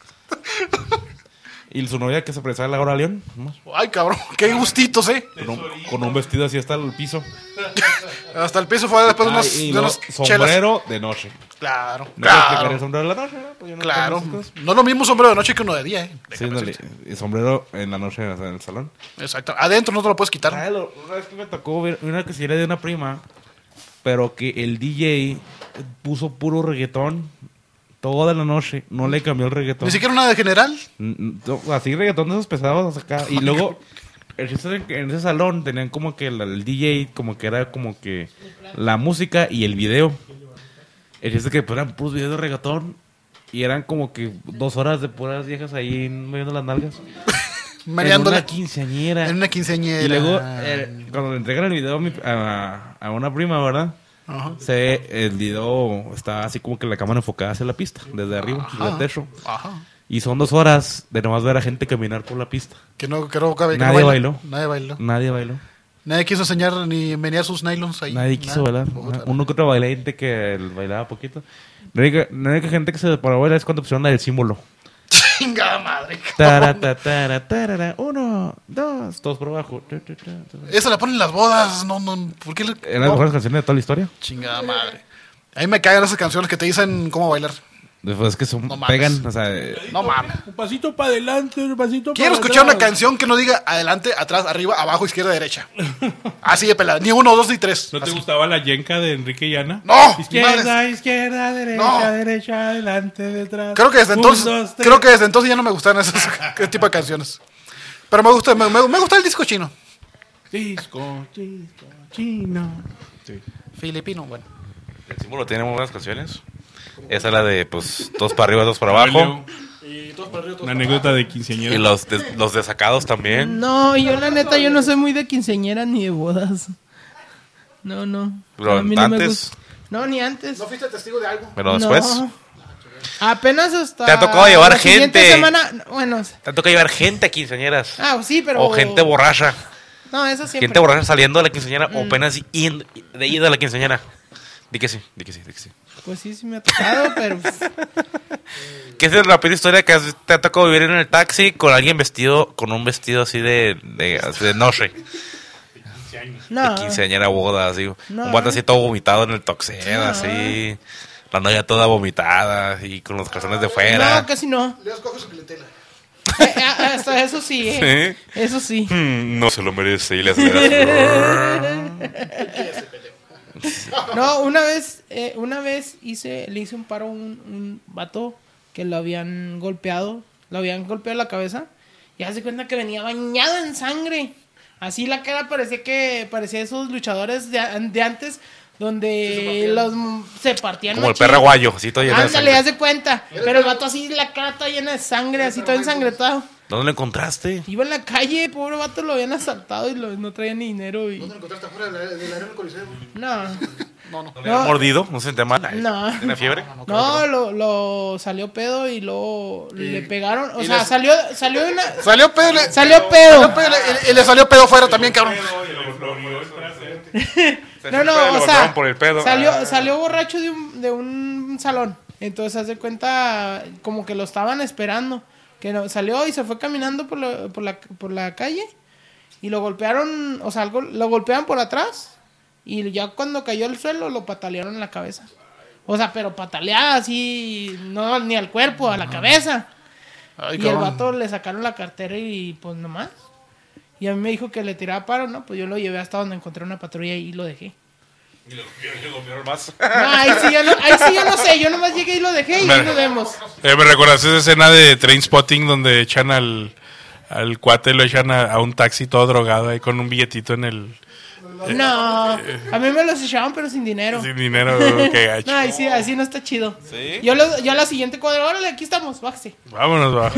E: Y su novia que se parecía a Laura León, nomás,
H: Ay, cabrón, qué gustitos, eh.
E: con un, con un vestido así hasta el piso.
H: Hasta el piso fue después de
E: Ah,
H: unos,
E: y
H: de
E: luego
H: unos chelas.
E: sombrero de noche.
H: Claro,
E: No puedo explicar el
H: claro.
E: sombrero de la noche, ¿verdad? Pues yo no
H: Claro.
E: entiendo esas cosas.
H: No es lo mismo sombrero de noche que uno de día, eh.
E: Sí,
H: Déjame
E: ándale,
H: decirte.
E: el sombrero en la noche, o sea, en el salón.
H: Exacto. Adentro no te lo puedes quitar.
E: Ah, lo- Una vez que me tocó ver una que se era de una prima, pero que el D J puso puro reggaetón toda la noche, no le cambió el reggaetón.
H: Ni siquiera una de general.
E: N- no, así reggaetón de esos pesados acá. Y luego, el chiste es que en ese salón tenían como que el, el D J, como que era como que la música y el video. El chiste es que pues, eran puros videos de reggaetón y eran como que dos horas de puras viejas ahí moviendo las nalgas. En
H: Mareándola.
E: una quinceañera.
H: En una quinceañera.
E: Y luego, eh, cuando le entregan el video a, mi- a, a una prima, ¿verdad?
H: Ajá.
E: Se ve el video, está así como que la cámara enfocada hacia la pista, desde arriba, desde el techo.
H: Ajá.
E: Y son dos horas de nomás ver a gente caminar por la pista.
H: Que no, que no cabe. que no
E: Nadie
H: baila.
E: bailó.
H: Nadie bailó.
E: Nadie bailó.
H: Nadie quiso enseñar ni menear sus nylons ahí.
E: Nadie quiso
H: Nada.
E: bailar.
H: Puta
E: Uno que otro bailante que bailaba poquito. La única, la única gente que se paró a bailar es cuando pusieron la del símbolo.
H: Chingada madre.
E: Tara, ta, tara, tarara, uno, dos, todos por abajo. Tu, tu, tu, tu.
H: Esa la ponen en las bodas. No, no. ¿Por qué le.?
E: Eran las mejores canciones de toda la historia.
H: Chingada madre. A mí me cagan esas canciones que te dicen cómo bailar.
E: Después es que son,
H: No mames.
E: pegan, o sea, eh,
H: No mames.
B: Un pasito para adelante, un pasito para
H: Quiero escuchar una canción que no diga adelante, atrás, arriba, abajo, izquierda, derecha. Así de pelada. Ni uno, dos, ni tres.
B: ¿No te
H: Así.
B: gustaba la yenca de Enrique y Ana?
H: No,
B: Izquierda,
H: madres.
B: izquierda, derecha,
H: No.
B: derecha, adelante, detrás.
H: Creo que desde
B: Un,
H: entonces,
B: dos, tres.
H: creo que desde entonces ya no me gustan esos ese tipo de canciones. Pero me gusta, me, me, me gusta el disco chino.
B: Disco, disco, chino. Sí.
H: Filipino, bueno.
D: El símbolo tiene muy buenas canciones. Esa es la de, pues, dos para arriba, dos para abajo.
B: Una anécdota de quinceañera.
D: Y los, des- los desacados también.
A: No, yo la neta, yo no soy muy de quinceañera ni de bodas. No, no.
D: Pero
A: A mí no me
D: antes.
A: gusta. No, ni antes.
H: ¿No fuiste testigo de algo?
D: Pero después.
A: No. Apenas hasta.
D: Te ha tocado llevar
A: la siguiente
D: gente.
A: semana, bueno.
D: Te toca llevar gente a quinceañeras.
A: Ah, sí, pero.
D: O gente borracha.
A: No, eso siempre.
D: Gente borracha saliendo de la quinceañera o apenas yendo- de ida a la quinceañera. Di que sí, di que sí, di que sí.
A: Pues sí, sí me ha tocado, pero... pues,
D: ¿Qué es la peor historia que has- te ha tocado vivir en el taxi con alguien vestido, con un vestido así de, de, de noche?
A: no.
D: De quinceañera boda, así.
A: No.
D: Un vato así todo vomitado en el toxero,
A: No.
D: así. La novia toda vomitada y con los calzones de fuera.
A: No, casi no.
H: Le das coge su clientela.
A: Eh, eh, hasta eso sí, eh.
D: Sí.
A: Eso sí.
D: Mm, no se lo merece y le aceleras.
A: No, una vez, eh, una vez hice, le hice un paro a un, un vato que lo habían golpeado, lo habían golpeado la cabeza y hace cuenta que venía bañado en sangre. Así la cara parecía que parecía esos luchadores de, de antes donde los se partían
D: Como el
A: machín.
D: perro guayo, así todo lleno de
A: Ándale,
D: sangre.
A: haz de cuenta. Pero el vato así, la cara toda llena de sangre, así todo ensangretado.
D: ¿Dónde lo encontraste?
A: Iba en la calle, pobre vato, lo habían asaltado y lo- no traía ni dinero. Y...
H: ¿Dónde lo encontraste afuera de la, de la arena del Coliseo?
A: No,
H: No, no.
D: ¿Le habían mordido? ¿No se sentía mal?
A: No.
D: ¿Tiene fiebre?
A: no, lo, lo salió pedo y luego le pegaron. O
H: y
A: sea,
H: les-
A: salió, salió de una.
H: Salió pedo. le-
A: Salió pedo.
H: Salió pedo y, y le salió pedo fuera también, cabrón.
A: No, no,
D: Lo
A: o sea,
D: golpearon por el pedo.
A: salió,
D: Ah.
A: salió borracho de un, de un salón. Entonces, haz de cuenta, como que lo estaban esperando. Que no, salió y se fue caminando por, la- por, la, por la calle. Y lo golpearon, o sea, algo, lo golpeaban por atrás. Y ya cuando cayó al suelo, lo patalearon en la cabeza. O sea, pero pataleada así, no ni al cuerpo, a la cabeza.
H: Ay,
A: Y el
H: cabrón.
A: vato le sacaron la cartera y pues nomás. Y a mí me dijo que le tiraba paro, ¿no? Pues yo lo llevé hasta donde encontré una patrulla y lo dejé.
D: más.
A: No, ahí sí yo no, ahí sí yo no sé, yo nomás llegué y lo dejé y ahí nos vemos.
B: Eh, me recordaste esa escena de Trainspotting donde echan al, al cuate, lo echan a, a un taxi todo drogado ahí con un billetito en el...
A: No, a mí me los echaban pero sin dinero.
B: Sin dinero, que gacho.
A: No, ahí sí, así no está chido.
D: ¿Sí?
A: Yo, lo, yo a la siguiente cuadra, órale, aquí estamos, bájese.
B: Vámonos, va.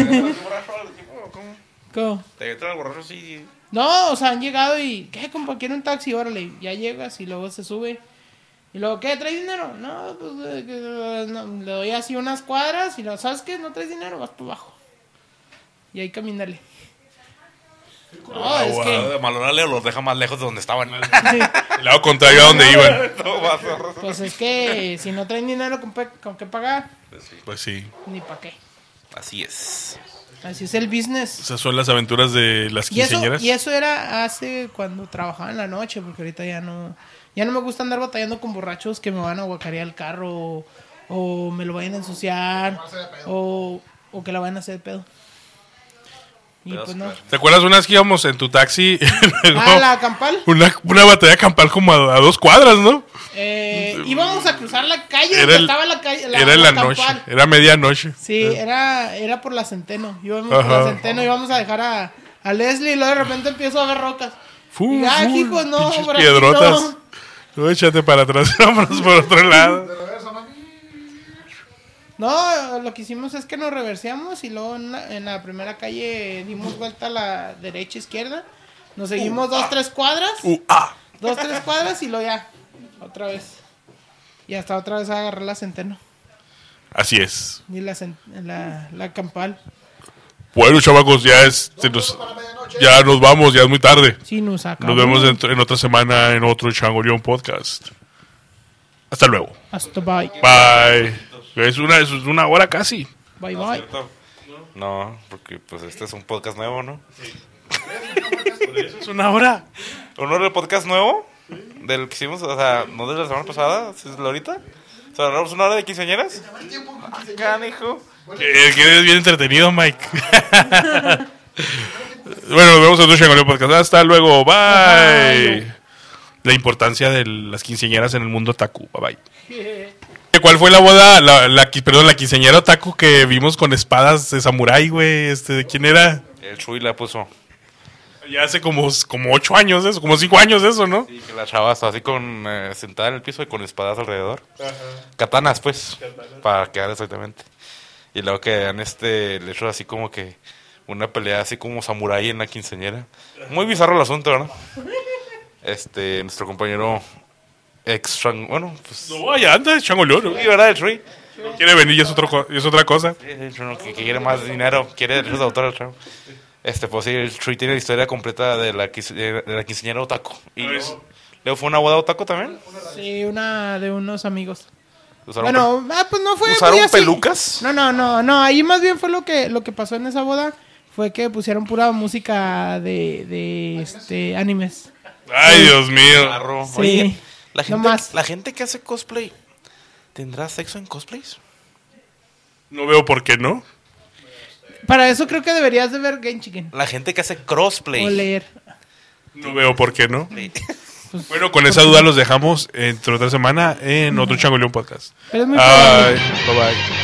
A: ¿Cómo?
D: ¿Te entra el borracho así?
A: No, o sea, han llegado y, ¿qué, compa? Quiero un taxi, órale. Ya llegas y luego se sube. Y luego, ¿qué? ¿Traes dinero? No, pues eh, que, no, le doy así unas cuadras y luego, ¿sabes qué? No traes dinero, vas por abajo. Y ahí camínale. No, es que,
D: Malorale los deja más lejos de donde estaban.
B: El lado contrario a donde iban.
A: pues es que si no traen dinero, ¿con, pe- con qué pagar?
B: Pues sí.
A: Ni para qué.
D: Así es.
A: Así es el business.
B: Esas son las aventuras de las
A: Y eso,
B: quinceañeras.
A: y eso era hace cuando trabajaba en la noche, porque ahorita ya no, ya no me gusta andar batallando con borrachos que me van a guacarear el carro o, o me lo vayan a ensuciar o, o que la vayan a hacer de pedo. Y pues no.
B: ¿Te acuerdas una vez que íbamos en tu taxi? Luego,
A: Ah, la campal.
B: una, una batalla campal como a, a dos cuadras, ¿no?
A: Eh, íbamos a cruzar la calle
B: Era
A: donde
B: el-
A: estaba la calle.
B: Era en la noche,
A: campal.
B: era medianoche.
A: Sí, era, era por la Centeno. Íbamos por
B: Ajá.
A: la Centeno y íbamos a dejar a, a Leslie y luego de repente empiezo a ver rocas.
B: Fu,
A: Y, ah,
B: fu,
A: hijos, no,
B: pinches
A: por aquí
B: piedrotas.
A: no.
B: Tú échate para atrás, vámonos por otro lado.
A: No, lo que hicimos es que nos reverseamos y luego en la, en la primera calle dimos vuelta a la derecha, izquierda. Nos seguimos dos, tres cuadras.
B: Uh, ah.
A: Dos, tres cuadras y luego ya, otra vez. Y hasta otra vez agarré la Centeno.
B: Así es.
A: Y la, cen- la, la campal.
B: Bueno, chavacos, ya es, se nos- ya nos vamos, ya es muy tarde.
A: Sí, nos acabó.
B: Nos vemos en, en otra semana en otro Changoleón Podcast. Hasta luego.
A: Hasta bye.
B: Bye. Es una, es una hora casi.
A: Bye,
D: ¿No es
A: bye.
D: cierto? No, porque pues este es un podcast nuevo, ¿no?
B: Es una hora.
D: ¿Uno del podcast nuevo? Del que hicimos, o sea, no de la semana pasada, ¿es de ahorita? O sea, ¿hablamos una hora de quinceañeras? Acá, hijo.
B: Que que es bien entretenido, Mike. Bueno, nos vemos en otro Changoleón Podcast. Hasta luego. Bye. La importancia de las quinceañeras en el mundo otaku. Bye bye. ¿Cuál fue la boda? La, la, qui- perdón, la quinceañera otaku que vimos con espadas de samurái, güey. Este, ¿de quién era?
D: El Chuy la puso.
B: Ya hace como, como ocho años eso, como cinco años eso, ¿no?
D: Sí, que la chava está así con, eh, sentada en el piso y con espadas alrededor. Katanas, pues, para quedar exactamente. Y luego que dan este, le hecho así como que una pelea así como samurái en la quinceañera. Muy bizarro el asunto, ¿verdad? Este, nuestro compañero ex, bueno, pues...
B: No, ya anda, Changoleón. ¿no?
D: Sí, ¿verdad? El Chuy.
B: No quiere venir y es, otro, co- es otra cosa.
D: Sí, el Chuy no, que, que quiere más dinero, quiere derechos de autor el chavo. Este, pues sí, el Chuy tiene la historia completa de la, quince- de la quinceañera otaku. Y
B: A ver.
D: luego ¿Luego fue una boda otaku también?
A: Sí, una de unos amigos.
D: ¿Usaron
A: Bueno, ah, pues no fue
D: ¿Usaron
A: muy así.
D: pelucas?
A: No, no, no, no. Ahí más bien fue lo que lo que pasó en esa boda. Fue que pusieron pura música de, de este, animes.
B: Ay, Dios mío.
D: Claro.
A: Sí.
D: Oye, la
A: No
D: gente,
A: más.
D: la gente que hace cosplay, ¿tendrá sexo en cosplays?
B: No veo por qué no.
A: Para eso creo que deberías de ver Genshin
D: La gente que hace crossplay.
A: o leer.
B: No veo por qué no.
D: Sí.
B: Bueno, con esa duda los dejamos entre otra semana en otro Changoleón Podcast.
A: Pero es muy
B: Ay, bye bye.